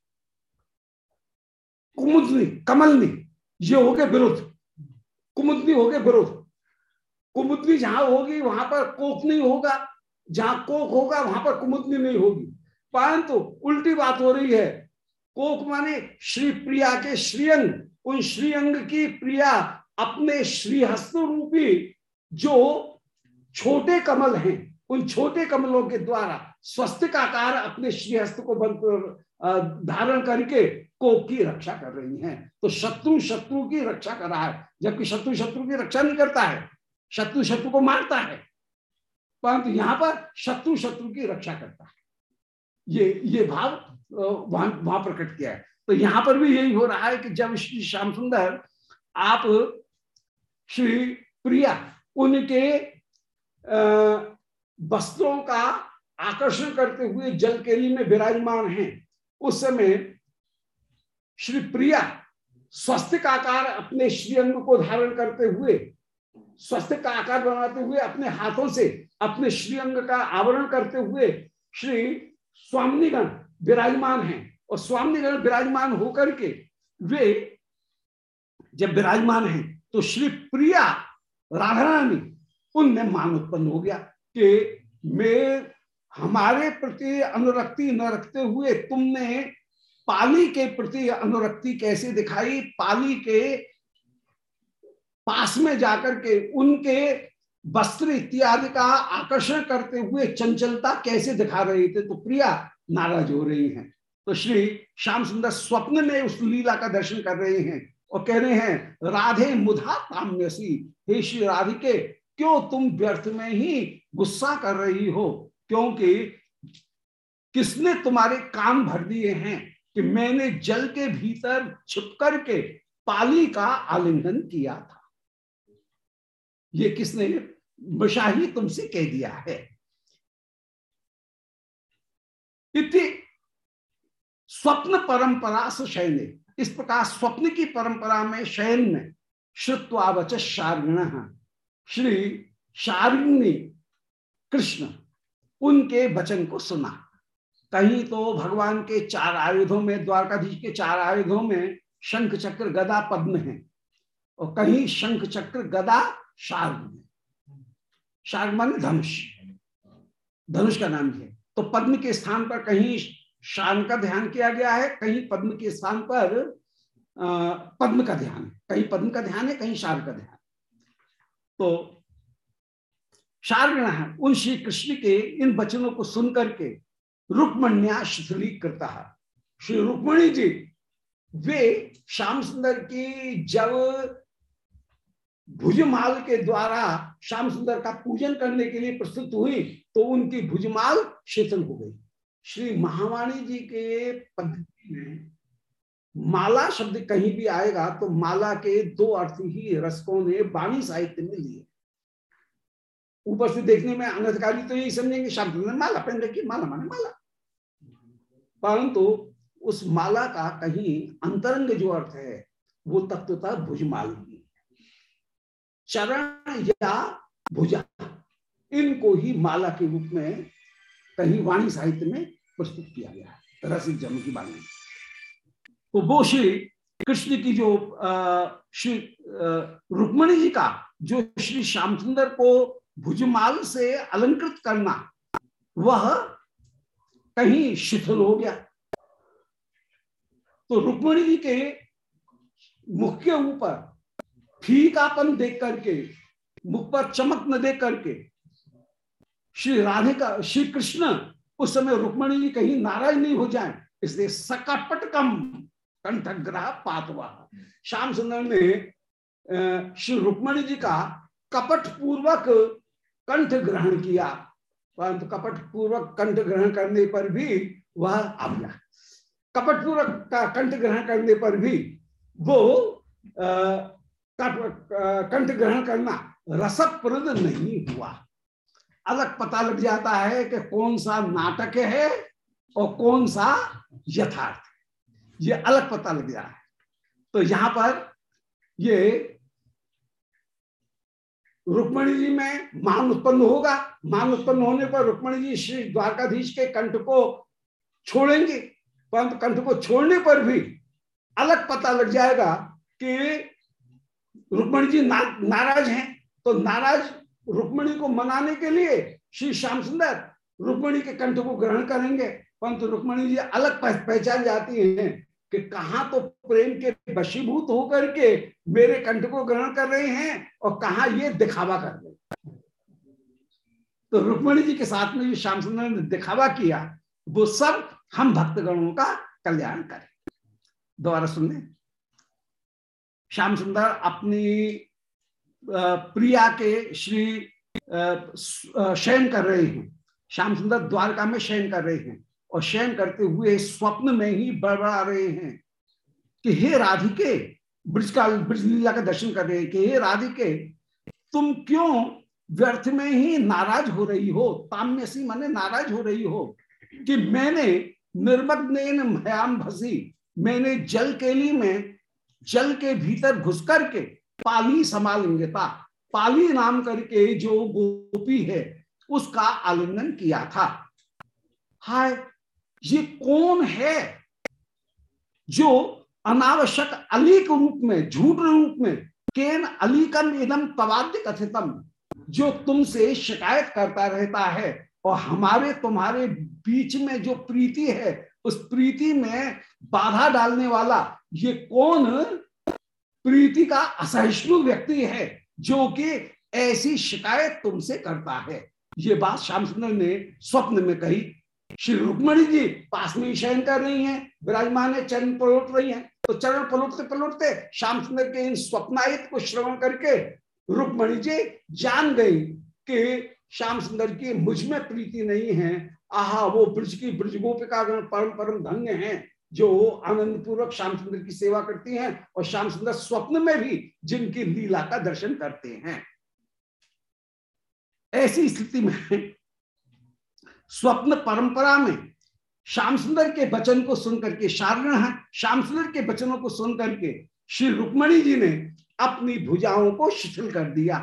कुमुदनी कमलनी ये हो गए विरुद्ध, कुमुदनी हो गए विरुद्ध। कुमुदनी जहां होगी वहां पर कोक नहीं होगा, जहां कोक होगा वहां पर कुमुदनी नहीं होगी। परंतु उल्टी बात हो रही है। कोक माने श्री प्रिया के श्रीअंग, उन श्रीअंग की प्रिया अपने श्रीहस्त रूपी जो छोटे कमल हैं, उन छोटे कमलों के द्वारा स्वस्तिक आकार अपने श्रीहस्त को धारण करके कोक की रक्षा कर रही हैं। तो शत्रु शत्रु की रक्षा कर रहा है, जबकि शत्रु शत्रु की रक्षा नहीं करता है, शत्रु शत्रु को मारता है, परंतु यहां पर शत्रु शत्रु की रक्षा करता है। ये भाव वहां प्रकट किया है। तो यहां पर भी यही हो रहा है कि जब श्री श्याम सुंदर आप श्री प्रिया उनके वस्त्रों का आकर्षण करते हुए जल केली में विराजमान हैं, उस समय श्री प्रिया स्वस्तिक आकार अपने श्रीअंग को धारण करते हुए, स्वस्तिक का आकार बनाते हुए अपने हाथों से अपने श्रीअंग का आवरण करते हुए श्री स्वामिनीगण विराजमान हैं। और स्वामिनीगण विराजमान होकर के वे जब विराजमान हैं तो श्री प्रिया राधा रानी उनमें मान उत्पन्न हो गया कि मैं हमारे प्रति अनुरक्ति न रखते हुए तुमने पाली के प्रति अनुरक्ति कैसे दिखाई, पाली के पास में जाकर के उनके वस्त्र इत्यादि का आकर्षण करते हुए चंचलता कैसे दिखा रहे थे, तो प्रिया नाराज हो रही हैं। तो श्री श्याम सुंदर स्वप्न में उस लीला का दर्शन कर रहे हैं और कह रहे हैं राधे मुधा काम्यसी, हे श्री राधिके क्यों तुम व्यर्थ में ही गुस्सा कर रही हो, क्योंकि किसने तुम्हारे कान भर दिए हैं कि मैंने जल के भीतर छिप करके पाली का आलिंगन किया था। ये किसने बशाही तुमसे कह दिया है। इति स्वप्न परंपरा से शयने, इस प्रकार स्वप्न की परंपरा में शयन में श्रुत्वावच शार्गिण, श्री शार्गिणी कृष्ण उनके वचन को सुना। कहीं तो भगवान के चार आयुधों में, द्वारकाधीश के चार आयुधों में शंख चक्र गदा पद्म है, और कहीं शंख चक्र गदा शार्ग, शार्ग माने धनुष, धनुष का नाम है। तो पद्म के स्थान पर कहीं शार्ग का ध्यान किया गया है, कहीं पद्म के स्थान पर पद्म का ध्यान है, कहीं पद्म का ध्यान है, कहीं शार्ग का ध्यान। तो शार्गण है उन श्री कृष्ण के इन वचनों को सुनकर के रुक्मण्या शिथिलीकृता, श्री रुक्मणी जी वे श्याम सुंदर की जब भुजमाल के द्वारा श्याम सुंदर का पूजन करने के लिए प्रस्तुत हुई तो उनकी भुजमाल शिथिल हो गई। श्री महावाणी जी के पद्धति में माला शब्द कहीं भी आएगा तो माला के दो अर्थ ही रसकों ने वाणी साहित्य में लिए। ऊपर से देखने में अनधिकारी तो यही समझेंगे श्याम सुंदर माला पहन रखी, माला माने माला, परंतु उस माला का कहीं अंतरंग जो अर्थ है वो तत्वतः भुजमाल ही, चरण या भुजा, इनको ही माला के रूप में कहीं वाणी साहित्य में प्रस्तुत किया गया है, रसिक जनों की वाणी। तो वो श्री कृष्ण की जो श्री रुक्मणी जी का जो श्री श्याम सुंदर को भुजमाल से अलंकृत करना वह कहीं शिथिल हो गया। तो रुक्मणी जी के मुख के ऊपर फीकापन देख करके, मुख पर चमक न देख करके श्री राधिका श्री कृष्ण उस समय रुक्मणी जी कहीं नाराज नहीं हो जाएं, इसलिए सकपटकम कंठग्रह पातवा, श्याम सुंदर ने श्री रुक्मणी जी का कपट पूर्वक कंठ ग्रहण किया, परंतु कपट पूर्वक कंठ ग्रहण करने पर भी वह आज्ञा, कपट पूर्वक का कंठ ग्रहण करने पर भी वो कंठ ग्रहण करना रसप्रद नहीं हुआ। अलग पता लग जाता है कि कौन सा नाटक है और कौन सा यथार्थ, ये अलग पता लग जाता है। तो यहां पर ये रुक्मणी जी में मान उत्पन्न होगा, मान उत्पन्न होने पर रुक्मणी जी श्री द्वारकाधीश के कंठ को छोड़ेंगे, परंतु कंठ को छोड़ने पर भी अलग पता लग जाएगा कि रुक्मणी जी नाराज हैं। तो नाराज रुक्मणी को मनाने के लिए श्री श्याम सुंदर रुक्मणी के कंठ को ग्रहण करेंगे, परंतु रुक्मणी जी अलग पहचान जाती हैं कि कहां तो प्रेम के वशीभूत होकर के मेरे कंठ को ग्रहण कर रहे हैं और कहां ये दिखावा कर रहे हैं। तो रुक्मणी जी के साथ में जो श्याम सुंदर ने दिखावा किया वो सब हम भक्तगणों का कल्याण करें। दोबारा सुनने। श्याम सुंदर अपनी प्रिया के श्री शयन कर रहे हैं। श्याम सुंदर द्वारका में शयन कर रहे हैं और शयन करते हुए स्वप्न में ही बड़बड़ा रहे हैं कि हे राधिके, ब्रज लीला का दर्शन कर रहे हैं कि हे राधिके तुम क्यों व्यर्थ में ही नाराज हो रही हो, ताम्यसी माने नाराज हो रही हो कि मैंने निर्मग्नेन भयाम भसी, मैंने जल केली में जल के भीतर घुस करके पाली समालिंगता, पाली नाम करके जो गोपी है उसका आलिंगन किया था। हाय, ये कौन है जो अनावश्यक अली के रूप में, झूठ रूप में, केन अलीकम इदम तवाद्य कथितम, जो तुमसे शिकायत करता रहता है और हमारे तुम्हारे बीच में जो प्रीति है उस प्रीति में बाधा डालने वाला ये कौन प्रीति का असहिष्णु व्यक्ति है जो कि ऐसी शिकायत तुमसे करता है। ये बात श्याम सुंदर ने स्वप्न में कही। श्री रुक्मणी जी पास में शयन कर रही हैं, विराजमान है, चरण पलट रही हैं। तो चरण पलटते पलटते श्याम सुंदर के इन स्वप्नायत को श्रवण करके रुक्मणी जी जान गई कि श्याम सुंदर की मुझ में प्रीति नहीं है। आहा, वो ब्रज की ब्रज गोपिका परम परम धन्य हैं जो आनंद पूर्वक श्याम सुंदर की सेवा करती हैं और श्याम सुंदर स्वप्न में भी जिनकी लीला का दर्शन करते हैं। ऐसी स्थिति में स्वप्न परंपरा में श्याम सुंदर के वचन को सुनकर के, श्याम सुंदर के वचनों को सुन करके श्री रुक्मणी जी ने अपनी भुजाओं को शिथिल कर दिया।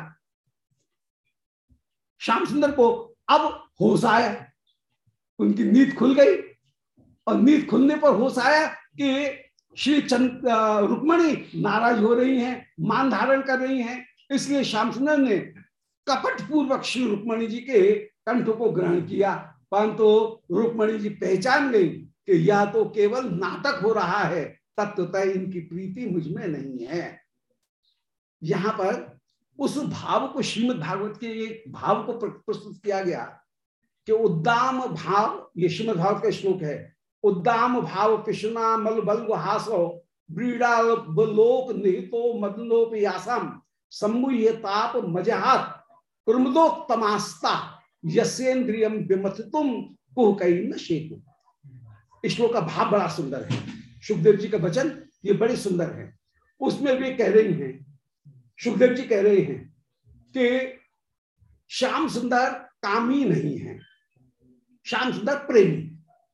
श्याम सुंदर को अब होश आया, उनकी नींद खुल गई और नींद खुलने पर होश आया कि श्री रुक्मणी नाराज हो रही हैं, मान धारण कर रही हैं। इसलिए श्याम सुंदर ने कपट पूर्वक श्री रुक्मणी जी के कंठ को ग्रहण किया, परंतु रुक्मणी जी पहचान गई कि यह तो केवल नाटक हो रहा है, तत्वतः इनकी प्रीति मुझ में नहीं है। यहां पर उस भाव को श्रीमद् भागवत के एक भाव को प्रस्तुत किया गया कि उद्दाम भाव, ये श्रीमद् भागवत का श्लोक है, उद्दाम भाव पिशुना मल बल्व हासो ब्रीडा लोक निहितो मदनोप यासम सम्मुह्य ताप मजहात कुर्मदोत्तमास्ता यस्येन्द्रियम विमथितुम कुहकैन शेतु। इस श्लोक का भाव बड़ा सुंदर है, सुखदेव जी का वचन ये बड़े सुंदर है। उसमें वे कह रही हैं, सुखदेव जी कह रहे हैं कि श्याम सुंदर कामी नहीं है, श्याम सुंदर प्रेमी।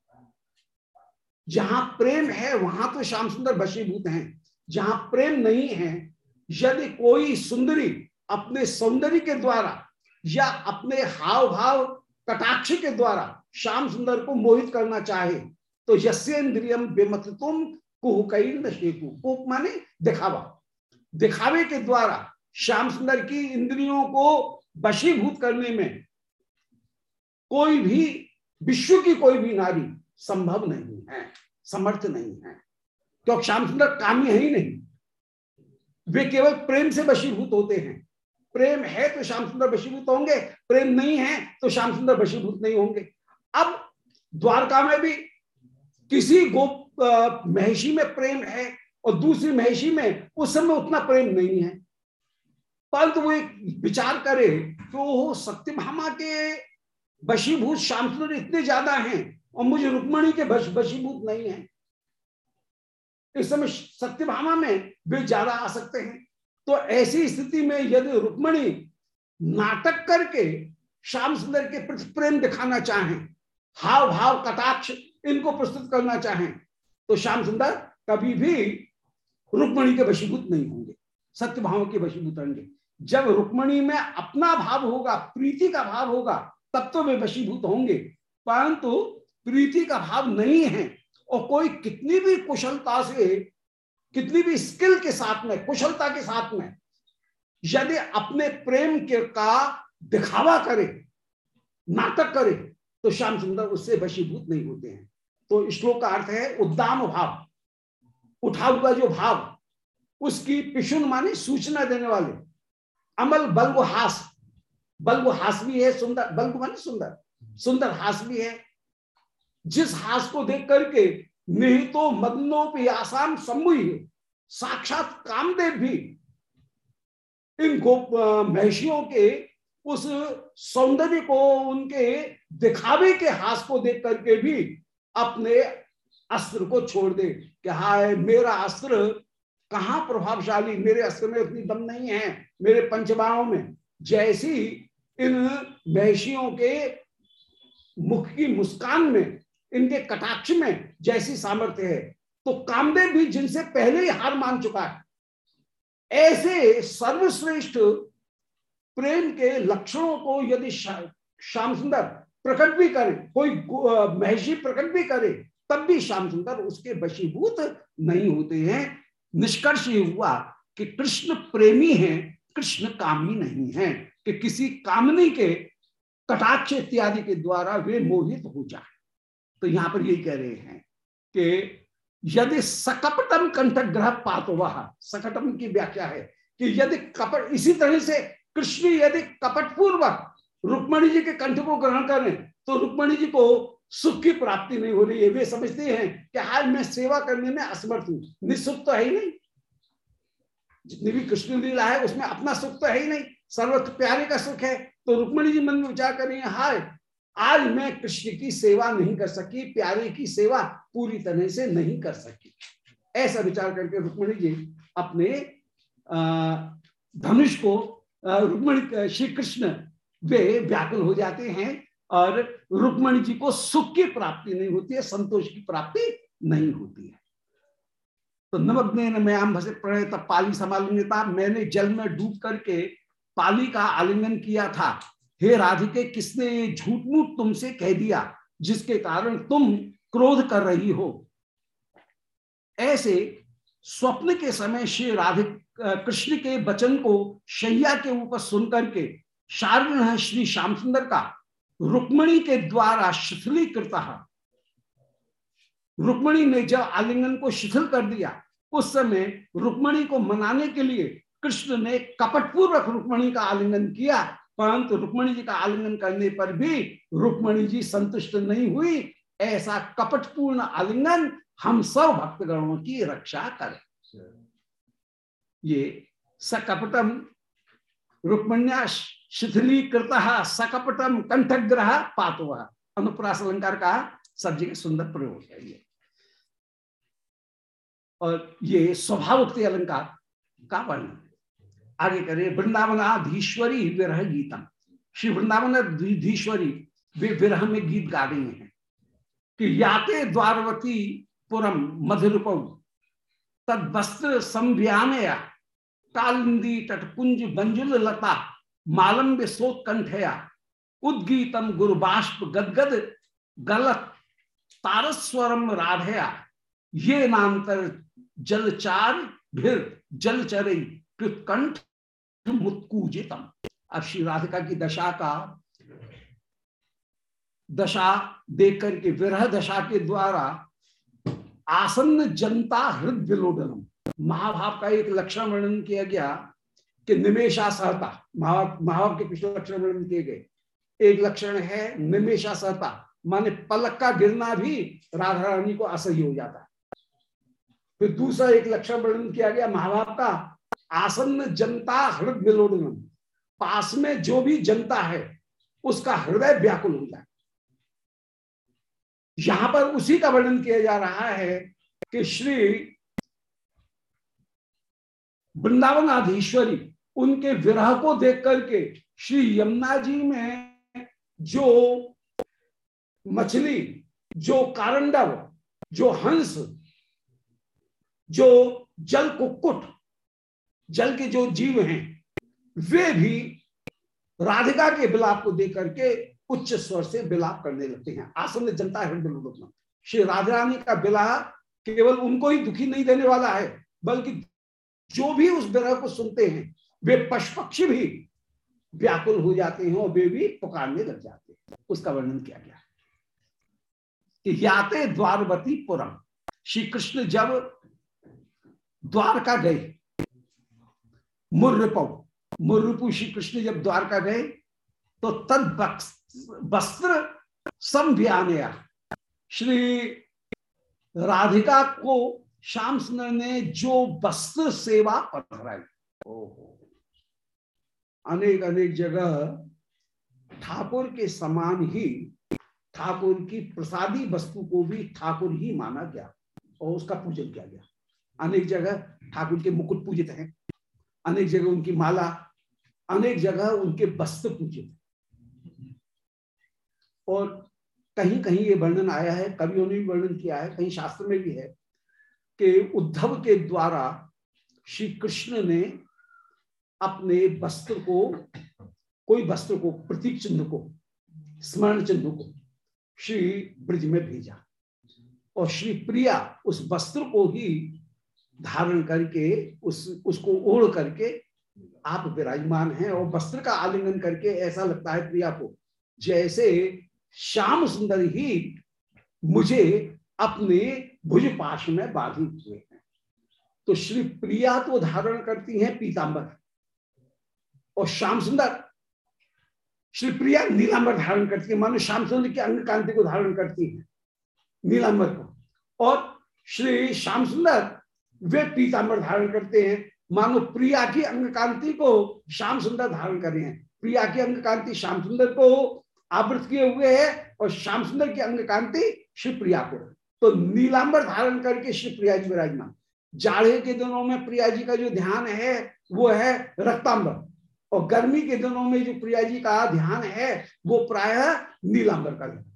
जहां प्रेम है वहां तो श्याम सुंदर वशीभूत हैं, जहां प्रेम नहीं है, यदि कोई सुंदरी अपने सौंदर्य के द्वारा या अपने हाव भाव कटाक्ष के द्वारा श्याम सुंदर को मोहित करना चाहे तो यस्येन्द्रियम विमथितुम कुहकैन शेतु। कुह माने दिखावा, दिखावे के द्वारा श्याम सुंदर की इंद्रियों को वशीभूत करने में कोई भी, विश्व की कोई भी नारी संभव नहीं है, समर्थ नहीं है, क्योंकि श्याम सुंदर कामी है ही नहीं, वे केवल प्रेम से वशीभूत होते हैं। प्रेम है तो श्याम सुंदर वशीभूत होंगे, प्रेम नहीं है तो श्याम सुंदर वशीभूत नहीं होंगे। अब द्वारका में भी किसी महिषी में प्रेम है और दूसरी महिषी में उस समय उतना प्रेम नहीं है, परंतु वो एक विचार करे कि वो सत्यभामा के वशीभूत श्याम सुंदर इतने ज्यादा हैं और मुझे रुक्मणी के वशीभूत नहीं है। इस समय सत्यभामा में वे ज्यादा आ सकते हैं। तो ऐसी स्थिति में यदि रुक्मणी नाटक करके श्याम सुंदर के प्रति प्रेम दिखाना चाहें, हाव भाव कटाक्ष इनको प्रस्तुत करना चाहें, तो श्याम सुंदर कभी भी रुक्मणी के वशीभूत नहीं होंगे, सत्यभामा के वशीभूत होंगे। जब रुक्मणी में अपना भाव होगा, प्रीति का भाव होगा, तब तो वे वशीभूत होंगे, परंतु प्रीति का भाव नहीं है और कोई कितनी भी कुशलता से, कितनी भी स्किल के साथ में, कुशलता के साथ में यदि अपने प्रेम के का दिखावा करे, नाटक करे, तो श्याम सुंदर उससे वशीभूत नहीं होते हैं। तो श्लोक का अर्थ है उद्दाम भाव, उठा हुआ जो भाव, उसकी पिशुन माने सूचना देने वाले, अमल बल्ब हास, बल्ब हास भी है सुंदर, बल्ब माने सुंदर, सुंदर हास भी है, जिस हास को देख करके निहितो मदनोपि आसाम सम्मुहि, साक्षात कामदेव भी इन महिषियों के उस सौंदर्य को, उनके दिखावे के हास को देख करके भी अपने अस्त्र को छोड़ दे कि हाय मेरा अस्त्र कहां प्रभावशाली, मेरे अस्त्र में उतनी दम नहीं है, मेरे पंचबाणों में। जैसी इन महिषियों के मुख की मुस्कान में, इनके कटाक्ष में जैसी सामर्थ्य है, तो कामदेव भी जिनसे पहले ही हार मान चुका है, ऐसे सर्वश्रेष्ठ प्रेम के लक्षणों को यदि श्याम सुंदर प्रकट भी करे, कोई महिषी प्रकट भी करे, तब भी श्याम सुंदर उसके वशीभूत नहीं होते हैं। निष्कर्ष ये हुआ कि कृष्ण प्रेमी हैं, कृष्ण कामी नहीं है, कि किसी कामनी के कटाक्ष इत्यादि के द्वारा वे मोहित हो जाए। तो यहां पर यही कह रहे हैं कि यदि सकपटम कंठग्रह पातो, वह सकटम की व्याख्या है कि यदि कपट, इसी तरह से कृष्ण यदि कपटपूर्वक रुक्मणी जी के कंठ को ग्रहण करें तो रुक्मणी जी को सुख की प्राप्ति नहीं हो रही है। वे समझते हैं कि आज मैं सेवा करने में असमर्थ हूं, निःसुख तो है ही नहीं, जितनी भी कृष्ण लीला है उसमें अपना सुख तो है ही नहीं, सर्वत्र प्यारे का सुख है। तो रुक्मणी जी मन में विचार करेंगे, हाय आज मैं कृष्ण की सेवा नहीं कर सकी, प्यारे की सेवा पूरी तरह से नहीं कर सकी। ऐसा विचार करके रुक्मणी जी अपने धनुष को, रुक्मणी श्री कृष्ण वे व्याकुल हो जाते हैं और रुक्मणी जी को सुख की प्राप्ति नहीं होती है, संतोष की प्राप्ति नहीं होती है। तो नमग्नेन मयाम भसे प्रणयत पाली समालिंगता, मैंने जल में डूब करके पाली का आलिंगन किया था। हे राधिके, किसने झूठ मूठ तुमसे कह दिया जिसके कारण तुम क्रोध कर रही हो। ऐसे स्वप्न के समय श्री राधिक कृष्ण के वचन को शैया के ऊपर सुनकर के शार्विण श्री श्याम सुंदर का रुक्मणी के द्वारा शिथिलीकृत, रुक्मणी ने जब आलिंगन को शिथिल कर दिया, उस समय रुक्मणी को मनाने के लिए कृष्ण ने कपटपूर्वक रुक्मणी का आलिंगन किया, परंतु रुक्मणी जी का आलिंगन करने पर भी रुक्मणी जी संतुष्ट नहीं हुई। ऐसा कपटपूर्ण आलिंगन हम सब भक्तगणों की रक्षा करें। ये सकपटम रुक्मण्या शिथिलीकृत सकपटम कंठग्रह पातो, अनुप्रास अलंकार का सब जगह सुंदर प्रयोग है ये। और ये स्वभावोक्ति अलंकार का वर्णन आगे करे। वृंदावनाधीश्वरी विरह गीतम, श्री वृंदावनाधीश्वरी वे विरह में गीत गा रही हैं कि याते द्वारवती पुरम मधुरपौ तद वस्त्र संव्यानया कालिंदी तटकुंज बंजुल लता मालम्ब्य सोत्कंठया उद्गीतम गुरुबाष्प गदगद गलत तारस्वरम राधया ये नांतर जलचार भिर जलचरई कृतकंठ मुत्कूजितम। अब श्री राधिका की दशा देख करके, विरह दशा के द्वारा आसन्न जनता हृदय विलोडनम, महाभाव का एक लक्षण वर्णन किया गया कि निमेषा सहता, महाभाव के पिछले लक्षण वर्णन किए गए। एक लक्षण है निमेषा सहता, माने पलक का गिरना भी राधा रानी को असह्य हो जाता है। फिर दूसरा एक लक्षण वर्णन किया गया महाभाव का, आसन्न जनता हृदय विलोडनम, पास में जो भी जनता है उसका हृदय व्याकुल हो जाए। यहां पर उसी का वर्णन किया जा रहा है कि श्री वृंदावनाधीश्वरी उनके विरह को देख करके श्री यमुना जी में जो मछली, जो कारंडव, जो हंस, जो जल कुक्कुट, जल के जो जीव हैं, वे भी राधिका के विलाप को देख करके उच्च स्वर से विलाप करने लगते हैं। आसन्न जनता हृदय विलोडनम, श्री राधा रानी का विरह केवल उनको ही दुखी नहीं देने वाला है, बल्कि जो भी उस विरह को सुनते हैं वे पशु पक्षी भी व्याकुल हो जाते हैं और वे भी पुकारने लग जाते हैं। उसका वर्णन किया गया कि याते द्वारवती पुरम, श्री कृष्ण जब द्वारका गए, मुर्रपु श्री कृष्ण जब द्वारका गए तो तद वस्त्र संव्यानया, श्री राधिका को श्याम सुंदर ने जो वस्त्र सेवा पधराई। अनेक अनेक जगह ठाकुर के समान ही ठाकुर की प्रसादी वस्तु को भी ठाकुर ही माना गया और उसका पूजन किया गया। अनेक जगह ठाकुर के मुकुट पूजित हैं, अनेक जगह उनकी माला, अनेक जगह उनके वस्त्र पूजित। और कहीं कहीं ये वर्णन आया है, कवियों ने भी वर्णन किया है, कहीं शास्त्र में भी है कि उद्धव के द्वारा श्री कृष्ण ने अपने वस्त्र को, कोई वस्त्र को, प्रतीक चिन्ह को, स्मरण चिन्ह को श्री ब्रज में भेजा और श्री प्रिया उस वस्त्र को ही धारण करके उसको ओढ़ करके आप विराजमान हैं और वस्त्र का आलिंगन करके ऐसा लगता है प्रिया को जैसे श्याम सुंदर ही मुझे अपने भुजपाश में बांधे हुए हैं। तो श्री प्रिया तो धारण करती हैं पीतांबर और श्याम सुंदर, श्री प्रिया नीलांबर धारण करती है, मानो श्याम सुंदर की अंग कांति को धारण करती है नीलांबर को, और श्री श्याम सुंदर वे पीतांबर धारण करते हैं, मानो प्रिया की अंग कांति को श्याम सुंदर धारण कर रहे हैं। प्रिया की अंग कांति श्याम सुंदर को आवृत किए हुए है और श्याम सुंदर की अंग कांति श्री प्रिया को। तो नीलांबर धारण करके श्री प्रिया जी विराजमान। जाड़े के दिनों में प्रिया जी का जो ध्यान है वो है रक्तांबर, और गर्मी के दिनों में जो प्रिया जी का ध्यान है वो प्रायः नीलांबर का ध्यान।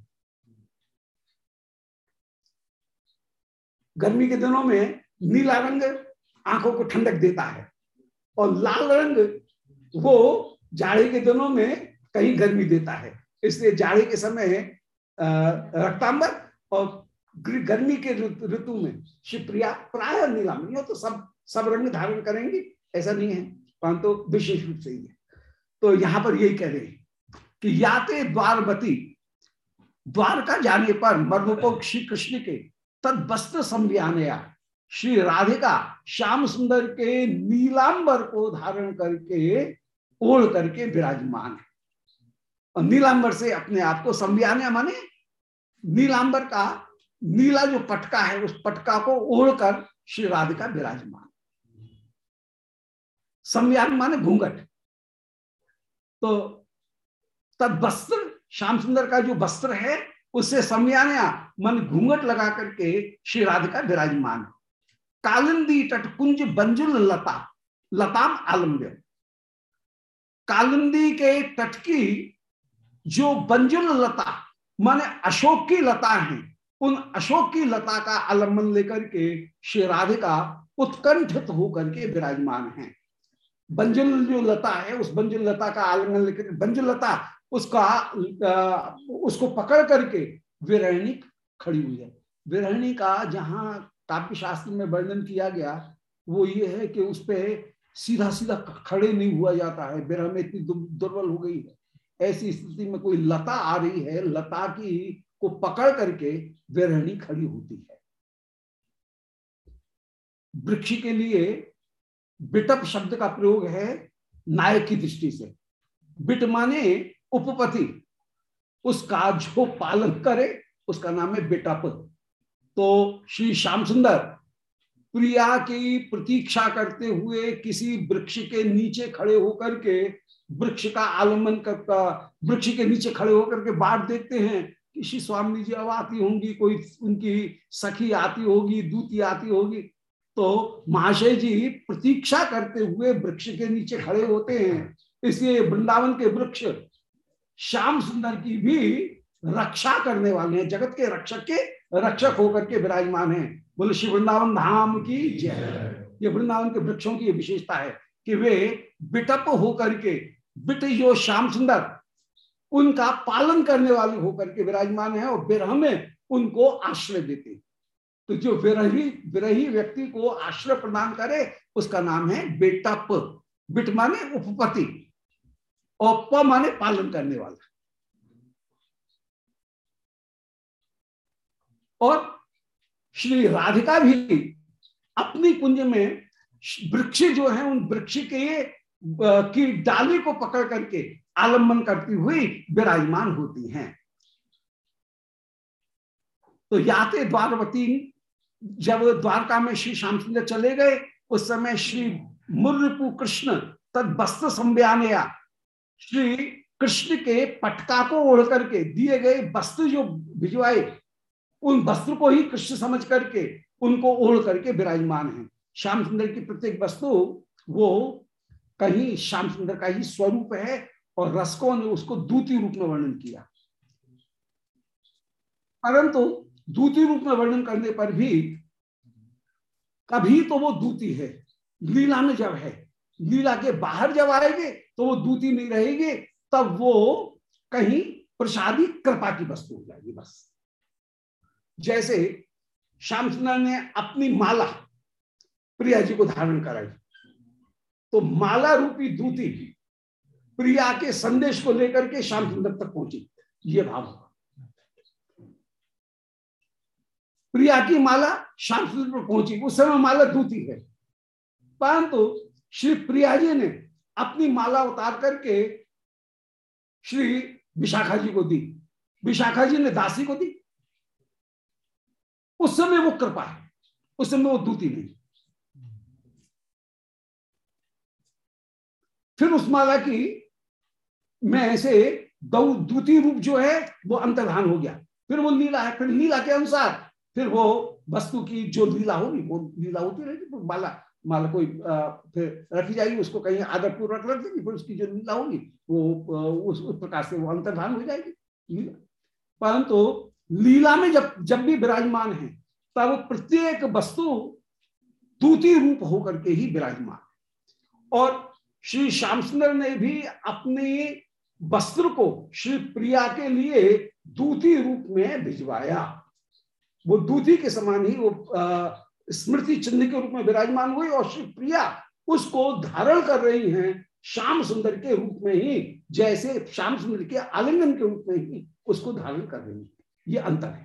गर्मी के दिनों में नीला रंग आंखों को ठंडक देता है और लाल रंग वो जाड़े के दिनों में कहीं गर्मी देता है। इसलिए जाड़े के समय रक्तांबर और गर्मी के ऋतु में शिवप्रिया प्राय नीलांबर। ये तो सब रंग धारण करेंगे ऐसा नहीं है, परंतु तो विशेष रूप से ही है। तो यहां पर यही कह रहे हैं कि याते द्वारवती, द्वारका जाने पर मर्मोपक श्री कृष्ण के तद वस्त्र संव्यानया, श्री राधिका श्याम सुंदर के नीलांबर को धारण करके ओढ़ करके विराजमान है। और नीलांबर से अपने आप को संव्यानया माने नीलांबर का नीला जो पटका है उस पटका को ओढ़कर श्री राधिका विराजमान। संव्यान माने घूंघट। तो तद वस्त्र, श्याम सुंदर का जो वस्त्र है उससे संव्यानया मन घूंघट लगा करके श्री राधिका विराजमान। कालिंदी तटकुंज बंजुल लता लताम आलम्ब्य, कालिंदी के तट की जो बंजुल लता माने अशोक की लता है, उन अशोक की लता का आलम्बन लेकर के श्री राधिका उत्कंठित होकर के विराजमान है। बंजुल जो लता है उस बंजुल लता का आलिंगन लेकर, बंजुल लता उसको पकड़ करके विरहिणी खड़ी हुई है। विरहिणी का जहां काव्य शास्त्र में वर्णन किया गया वो ये है कि उस पे सीधा सीधा खड़े नहीं हुआ जाता है, विरह में इतनी दुर्बल हो गई है। ऐसी स्थिति में कोई लता आ रही है, लता की को पकड़ करके विरहिणी खड़ी होती है। वृक्ष के लिए बिटप शब्द का प्रयोग है नायक की दृष्टि से। बिट माने उपपति, उसका जो पालन करे उसका नाम है बिटप। तो श्री श्याम सुंदर प्रिया की प्रतीक्षा करते हुए किसी वृक्ष के नीचे खड़े होकर के वृक्ष का आलम्बन करता, वृक्ष के नीचे खड़े होकर के बाट देखते हैं कि श्री स्वामी जी अब आती होंगी, कोई उनकी सखी आती होगी, दूती आती होगी। तो महाशय जी प्रतीक्षा करते हुए वृक्ष के नीचे खड़े होते हैं। इसलिए वृंदावन के वृक्ष श्याम सुंदर की भी रक्षा करने वाले हैं, जगत के रक्षक होकर के विराजमान हैं। बोले श्री वृंदावन धाम की जय। ये वृंदावन के वृक्षों की विशेषता है कि वे बिटप होकर के, बिट जो श्याम सुंदर उनका पालन करने वाले होकर के विराजमान है और विरह में उनको आश्रय देते। तो जो विरही विरही व्यक्ति को आश्रय प्रदान करे उसका नाम है बेटप। बिट माने उपपति और प माने पालन करने वाला। और श्री राधिका भी अपनी कुंज में वृक्ष जो है उन वृक्ष के की डाली को पकड़ करके आलम्बन करती हुई विराजमान होती हैं। तो याते द्वारवती, जब द्वारका में श्री श्याम सुंदर चले गए उस समय श्री मुर्रिपु कृष्ण तद वस्त्र संव्यानया, श्री कृष्ण के पटका को ओढ़ करके दिए गए वस्त्र जो भिजवाए उन वस्त्र को ही कृष्ण समझ करके उनको ओढ़ करके विराजमान है। श्याम सुंदर की प्रत्येक वस्तु वो कहीं श्याम सुंदर का ही स्वरूप है और रसकों ने उसको दूती रूप में वर्णन किया। परंतु दूती रूप में वर्णन करने पर भी कभी तो वो दूती है, लीला में जब है, लीला के बाहर जब आएंगे तो वो दूती नहीं रहेगी, तब वो कहीं प्रसादी कृपा की वस्तु हो जाएगी बस। जैसे श्याम सुंदर ने अपनी माला प्रिया जी को धारण कराई, तो माला रूपी दूती प्रिया के संदेश को लेकर के श्याम सुंदर तक पहुंची, ये भाव होगा। प्रिया की माला श्याम सुंदर पर पहुंची, उस समय माला दूती है, परंतु श्री प्रिया जी ने अपनी माला उतार करके श्री विशाखा जी को दी, विशाखा जी ने दासी को दी। उस समय वो कृपा है, उस समय वो दूती नहीं। फिर उस माला की में से दूती रूप जो है वो अंतर्धान हो गया, फिर वो लीला है, फिर लीला के अनुसार फिर वो वस्तु की जो लीला होगी वो लीला होती रहेगी। तो माला कोई फिर रखी जाएगी, उसको कहीं आदर पूर्वक रख देगी, फिर उसकी जो लीला होगी वो उस प्रकार से वो अंतर्धान हो जाएगी लीला। परंतु लीला में जब भी विराजमान है तब प्रत्येक वस्तु दूती रूप होकर के ही विराजमान है। और श्री श्याम सुंदर ने भी अपने वस्त्र को श्री प्रिया के लिए दूती रूप में भिजवाया। वो दूती के समान ही वो स्मृति चिन्ह के रूप में विराजमान हुई और श्री प्रिया उसको धारण कर रही हैं श्याम सुंदर के रूप में ही, जैसे श्याम सुंदर के आलिंगन के रूप में ही उसको धारण कर रही है। ये अंतर है।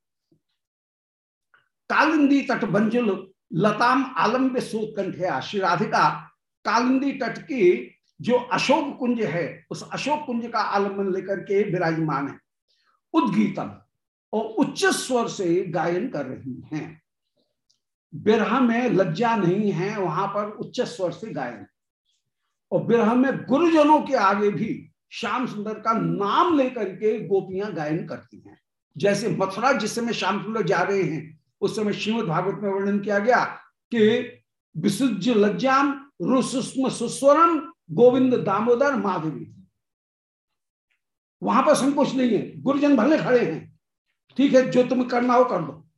कालिंदी तट बंजुल लताम आलम्बे सोत्कंठया, श्री राधिका कालिंदी तट की जो अशोक कुंज है उस अशोक कुंज का आलम्बन लेकर के विराजमान है। उद्गीतम और उच्च स्वर से गायन कर रही हैं। विरह में लज्जा नहीं है, वहां पर उच्च स्वर से गायन। और विरह में गुरुजनों के आगे भी श्याम सुंदर का नाम लेकर के गोपियां गायन करती हैं। जैसे मथुरा जिस समय श्याम सुंदर जा रहे हैं उस समय श्रीमद् भागवत में वर्णन किया गया कि विसुज्ज लज्जाम रुसुस्म सुस्वरम गोविंद दामोदर माधवी। वहां पर संकोच नहीं है, गुरुजन भले खड़े हैं, ठीक है, जो तुम्हें करना हो कर दो,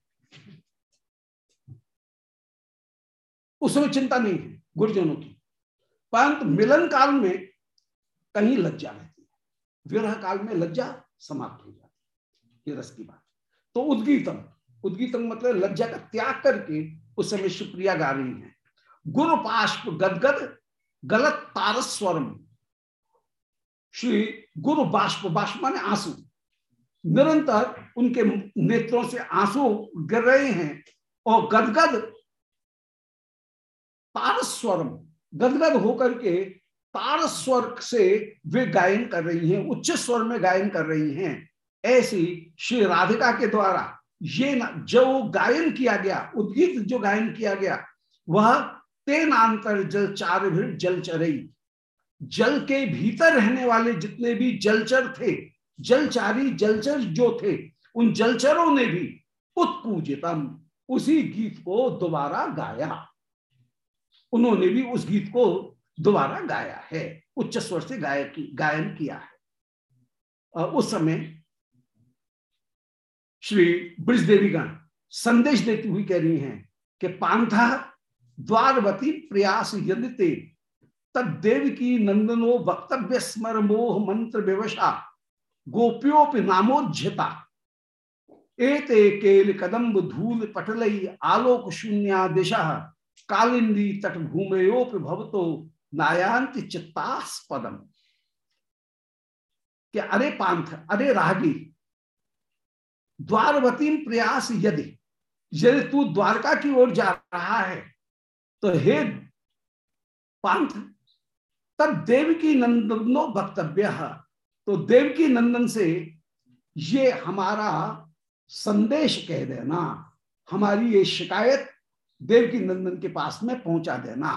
उस समय चिंता नहीं है गुरुजनों की। परंतु मिलन काल में कहीं लज्जा रहती है, विरह काल में लज्जा समाप्त हो जाती है, ये रस की बात। तो उद्गीतम, उद्गीतम मतलब लज्जा का त्याग करके उस समय सुप्रिया गा रही है। गुरु पाष्प गदगद गलत तारस्वरम, श्री गुरु बाष्प, बाष्प माने आंसू, निरंतर उनके नेत्रों से आंसू गिर रहे हैं और गदगद तारस्वरम, गदगद होकर के तारस्वर से वे गायन कर रही हैं, उच्च स्वर में गायन कर रही हैं। ऐसी श्री राधिका के द्वारा ये जो गायन किया गया, उद्गीत जो गायन किया गया, वह तेनांतर जल चार भी जल चरई, जल के भीतर रहने वाले जितने भी जलचर थे, जलचारी जलचर जो थे, उन जलचरों ने भी उत्पूजितम, उसी गीत को दोबारा गाया, उन्होंने भी उस गीत को दोबारा गाया है, उच्च स्वर से गायन किया है। और उस समय श्री ब्रजदेवीगण संदेश देती हुई कह रही हैं कि पांथा द्वारवती प्रयास यदिते तद्देव की नंदनो वक्तव्य स्मर मोह मंत्र विवशा गोप्योपि नामोज्झता। एते केल कदम्ब धूल पटलई आलोक शून्या दिशा कालिंदी तटभूमयोप भवतो नायांति चित्तास्पदम। कि अरे पांथ, अरे रागी, द्वारवती प्रयास यदि यदि तू द्वारका की ओर जा रहा है तो हे पांथ, तब देवकी नंदनो वक्तव्य, तो देवकी नंदन से ये हमारा संदेश कह देना, हमारी ये शिकायत देवकी नंदन के पास में पहुंचा देना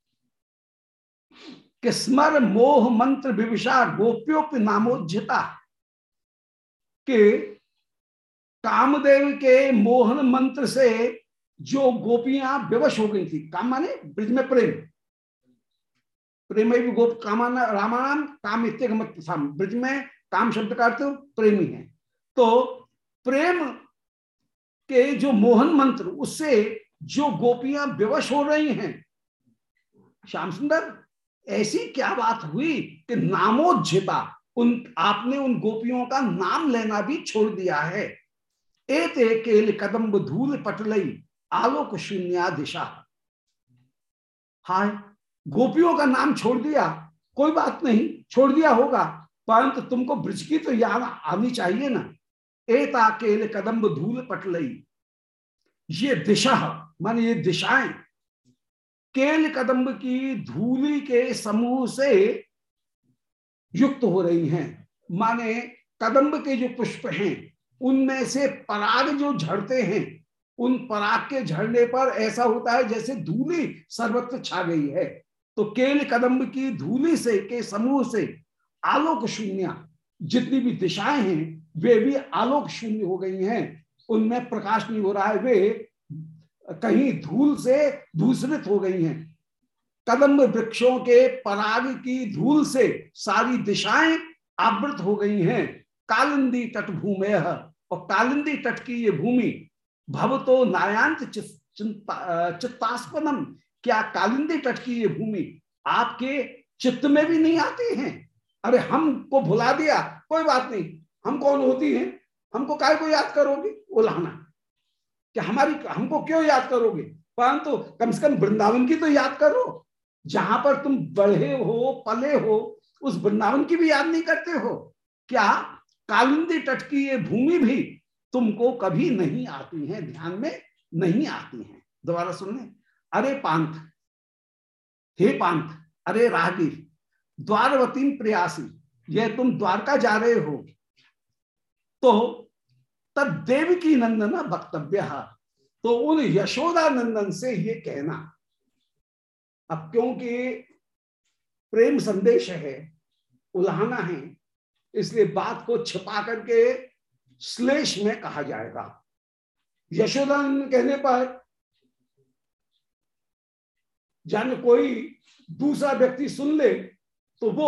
कि स्मर मोह मंत्र विविशा गोप्योपि नामोज्झिता, कि कामदेव के मोहन मंत्र से जो गोपियां विवश हो गई थी, काम माने ब्रज में प्रेम, प्रेम भी गोप कामाना रामाणाम काम इत्यगम, ब्रज में काम शब्द का अर्थ प्रेमी है। तो प्रेम के जो मोहन मंत्र उससे जो गोपियां विवश हो रही हैं, श्याम सुंदर ऐसी क्या बात हुई कि नामोज्झिता, उन आपने उन गोपियों का नाम लेना भी छोड़ दिया है। एते केल कदम्ब धूल पटलई आलोक शून्या दिशा। हाय, गोपियों का नाम छोड़ दिया, कोई बात नहीं, छोड़ दिया होगा, परंतु तुमको ब्रज की तो याद आनी चाहिए ना। एता केल कदम्ब धूल पटलई, ये दिशा माने ये दिशाएं केल कदम्ब की धूली के समूह से युक्त हो रही हैं। माने कदम्ब के जो पुष्प हैं उनमें से पराग जो झड़ते हैं, उन पराग के झड़ने पर ऐसा होता है जैसे धूली सर्वत्र छा गई है। तो केल कदम्ब की धूली से के समूह से आलोक शून्य, जितनी भी दिशाएं हैं वे भी आलोक शून्य हो गई हैं, उनमें प्रकाश नहीं हो रहा है, वे कहीं धूल से दूषित हो गई हैं। कदम्ब वृक्षों के पराग की धूल से सारी दिशाएं आवृत हो गई हैं। कालिंदी तटभूमय, और कालिंदी तट की ये भूमि भवतो नायांत चित्तास्पदम, क्या कालिंदी तट की ये भूमि आपके चित्त में भी नहीं आती हैं? अरे हमको भुला दिया, कोई बात नहीं, हम कौन होती हैं, हमको काय को याद करोगे उलाहना, कि हमारी हमको क्यों याद करोगे, परंतु कम से कम वृंदावन की तो याद करो, जहां पर तुम बढ़े हो पले हो, उस वृंदावन की भी याद नहीं करते हो क्या? कालिंदी तट की ये भूमि भी तुमको कभी नहीं आती है, ध्यान में नहीं आती है। दोबारा सुनने, अरे पांथ, हे पांथ, अरे राहगीर, द्वारवती प्रयासी, ये तुम द्वारका जा रहे हो तो तब देवकी नंदन वक्तव्य, तो उन यशोदा नंदन से ये कहना। अब क्योंकि प्रेम संदेश है, उल्हाना है, इसलिए बात को छिपा करके श्लेष में कहा जाएगा। यशोदा कहने पर जाने कोई दूसरा व्यक्ति सुन ले तो वो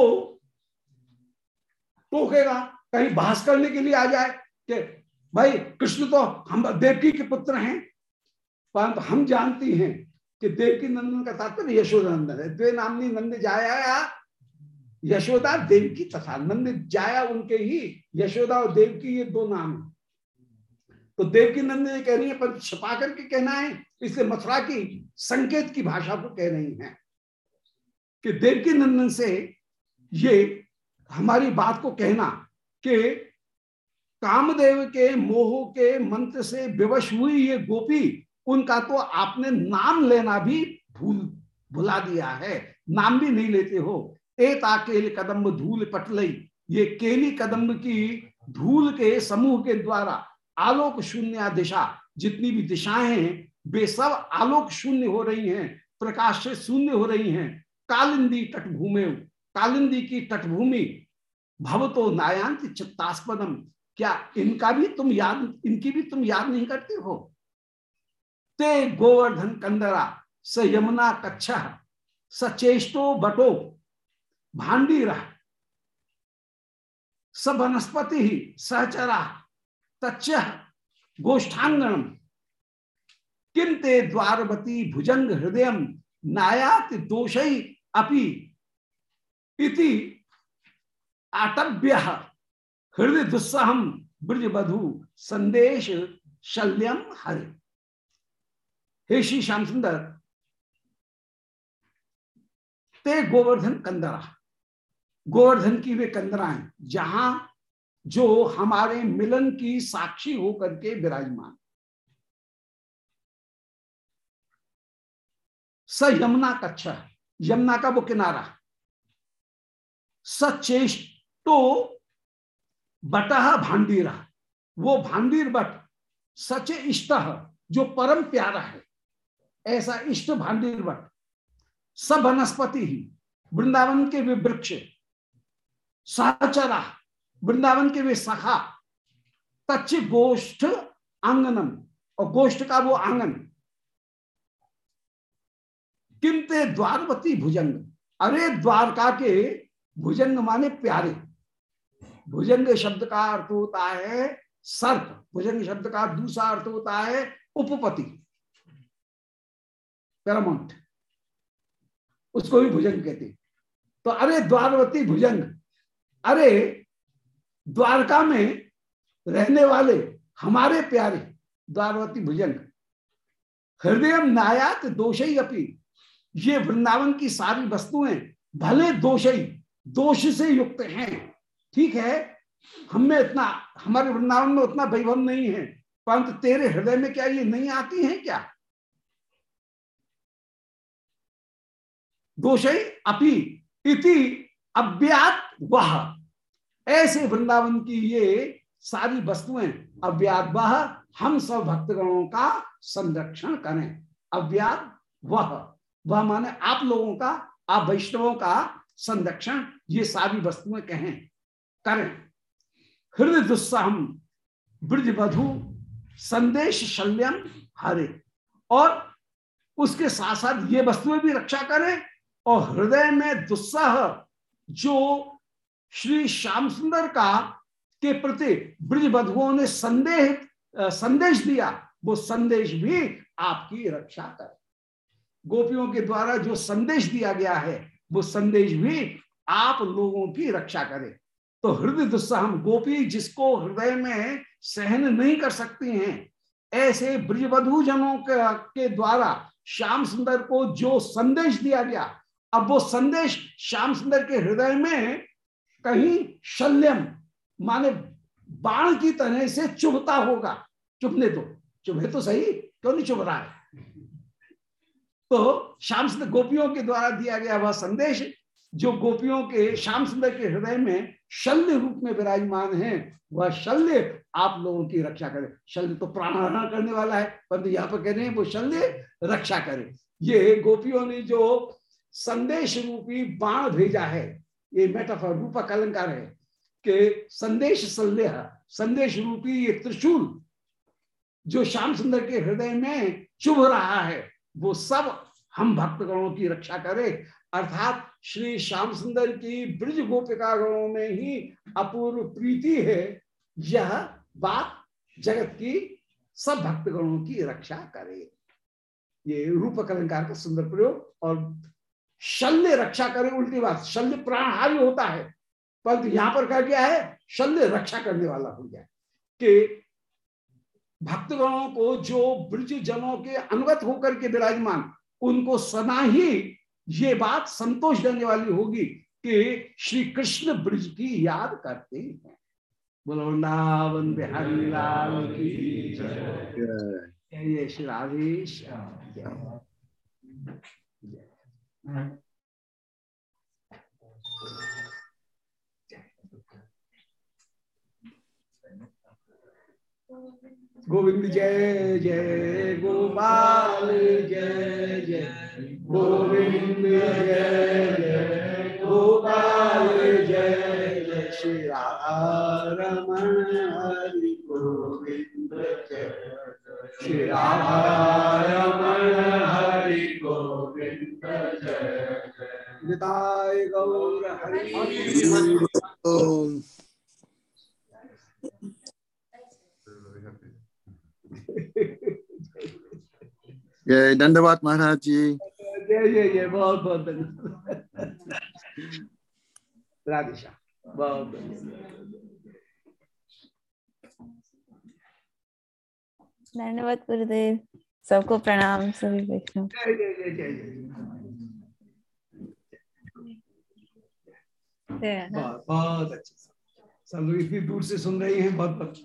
टोकेगा, कहीं बहस करने के लिए आ जाए कि भाई कृष्ण तो हम देवकी के पुत्र हैं, परंतु हम जानती हैं कि देवकी नंदन का तात्पर्य यशोदा नंदन है। द्वे नामनी नंद जाया, यशोदा देवकी तथा नंद जाया, उनके ही यशोदा और देवकी ये दो नाम है। तो देवकी नंदन कह रही है पर छपा करके कहना है, इसलिए मथुरा की संकेत की भाषा को कह रही है कि देवकी नंदन से ये हमारी बात को कहना कि कामदेव के मोह के मंत्र से विवश हुई ये गोपी, उनका तो आपने नाम लेना भी भुला दिया है, नाम भी नहीं लेते हो। एता केल कदम्ब धूल पटलई, ये केली कदम्ब की धूल के समूह के द्वारा आलोक शून्य दिशा, जितनी भी दिशाएं हैं वे सब आलोक शून्य हो रही हैं, प्रकाश से शून्य हो रही हैं। कालिंदी तटभूमि, कालिंदी की तटभूमि भवतो नायांत चित्तास्पदम, क्या इनका भी तुम याद, इनकी भी तुम याद नहीं करते हो? ते गोवर्धन कंदरा स यमुना कच्छ सचेष्टो बटो भांडी रह स वनस्पति ही सहचरा तच्च गोष्ठांगणम किंते द्वारवती भुजंग हृदय नायात दोषई अपि इति आटभ्य हृदय दुस्सहम ब्रजबधु संदेश शल्यम हरे। हे श्री श्याम सुंदर, ते गोवर्धन कंदरा, गोवर्धन की वे कंदराएं जहां जो हमारे मिलन की साक्षी होकर के विराजमान। स यमुना कच्छ, यमुना का वो किनारा। सचेष्टो बटह भांडीरा, वो भांडीर बट। सच इष्ट, जो परम प्यारा है, ऐसा इष्ट भांडीर बट। सब वनस्पति ही, वृंदावन के वे वृक्ष। सहचरा, वृंदावन के वे सखा। तच्च गोष्ठ आंगनम, और गोष्ठ का वो आंगन। किंते द्वारवती भुजंग, अरे द्वारका के भुजंग माने प्यारे। भुजंग शब्द का अर्थ होता है सर्प, भुजंग शब्द का दूसरा अर्थ होता है उपपति, पैरामाउंट, उसको भी भुजंग कहते। तो अरे द्वारवती भुजंग, अरे द्वारका में रहने वाले हमारे प्यारे द्वारवती भुजंग। हृदय नायात दोषई अपी, ये वृंदावन की सारी वस्तुएं भले दोषई, दोष से युक्त हैं। ठीक है, हमें इतना, हमारे वृंदावन में उतना वैभव नहीं है, परंतु तेरे हृदय में क्या ये नहीं आती हैं क्या? दोषई अपी इति अव्यात वह, ऐसे वृंदावन की ये सारी वस्तुएं अव्यात वह, हम सब भक्तगणों का संरक्षण करें। अव्यात वह माने आप लोगों का, आप वैष्णवों का संरक्षण ये सारी वस्तुएं करें। हृदय दुस्साहम ब्रजबधु संदेश शल्यम हरे, और उसके साथ साथ ये वस्तुएं भी रक्षा करें। और हृदय में दुस्साह, जो श्री श्याम सुंदर का के प्रति ब्रजबधुओं ने संदेश दिया, वो संदेश भी आपकी रक्षा करे। गोपियों के द्वारा जो संदेश दिया गया है, वो संदेश भी आप लोगों की रक्षा करे। तो हृदय दुस्साहम, गोपी जिसको हृदय में सहन नहीं कर सकती हैं, ऐसे ब्रजबधु जनों के द्वारा श्याम सुंदर को जो संदेश दिया गया, अब वो संदेश श्याम सुंदर के हृदय में कहीं शल्यम माने बाण की तरह से चुभता होगा। चुभने दो, चुभे तो सही, क्यों नहीं चुभ रहा है? तो श्याम सुंदर गोपियों के द्वारा दिया गया वह संदेश, जो गोपियों के श्याम सुंदर के हृदय में शल्य रूप में विराजमान है, वह शल्य आप लोगों की रक्षा करे। शल्य तो प्राणहरण करने वाला है, परंतु यहाँ पर कह रहे हैं वो शल्य रक्षा करे। ये गोपियों ने जो संदेश रूपी बाण भेजा है, ये मेटाफर रूपक अलंकार है कि संदेश शल्य, संदेश रूपी ये त्रिशूल जो श्याम सुंदर के हृदय में चुभ रहा है, वो सब हम भक्तगणों की रक्षा करे। अर्थात श्री श्याम सुंदर की ब्रज गोपिका गणों में ही अपूर्व प्रीति है, यह बात जगत की सब भक्तगणों की रक्षा करे। ये रूपक अलंकार का सुंदर प्रयोग। और शल्य रक्षा करे, उल्टी बात, शल्य प्राणहारी होता है, परंतु यहां पर क्या गया है, शल्य रक्षा करने वाला हो गया कि भक्तगणों को जो ब्रज जनों के अनुगत होकर के विराजमान, उनको सदा ही ये बात संतोष देने वाली होगी कि श्री कृष्ण ब्रज की याद करते हैं। बोलो वृंदावन बिहारी लाल की जय। जय श्री राधेश। गोविंद जय जय गोपाल जय जय गोविंद जय जय गोपाल जय जय श्री राधा रमण हरि गोविंद जय श्री राधा रमण हरि गोविंद जय जय निताय गौर हरि। जय दंडवत महाराज जी। जय जय जय, बहुत बहुत धन्यवाद। राधेश्याम, बहुत धन्यवाद। धन्यवाद गुरुदेव, सबको प्रणाम, सभी वैष्णव। जय जय जय जय जय। बहुत अच्छा, सब लोग इतनी दूर से सुन रही हैं, बहुत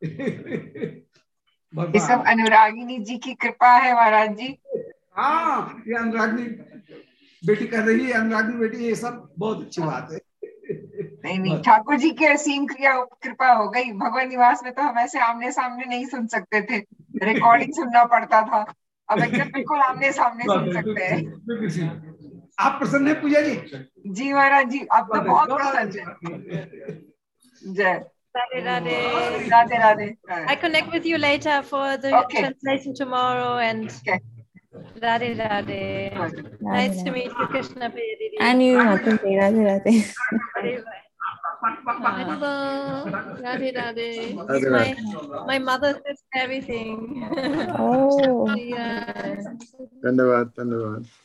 ये सब अनुरागिनी जी की कृपा है महाराज जी। हाँ, ये अनुरागिनी बेटी कर रही है, अनुरागिनी बेटी, ये सब बहुत अच्छी बात है। नहीं, ठाकुर जी की असीम कृपा हो गई। भगवान निवास में तो हम ऐसे आमने सामने नहीं सुन सकते थे, रिकॉर्डिंग सुनना पड़ता था। अब एकदम बिल्कुल आमने सामने सुन सकते हैं। आप प्रसन्न है पूजा जी? जी महाराज जी, आप तो बहुत प्रसन्न है। जय Radhe Radhe. Radhe Radhe. I connect with you later for the translation tomorrow and Radhe Radhe. Nice to meet you, Krishna Priya Didi. And you, Mataji, Radhe Radhe. Radhe Radhe. Radhe Radhe. My mother says everything. Oh. Yeah. धन्यवाद धन्यवाद।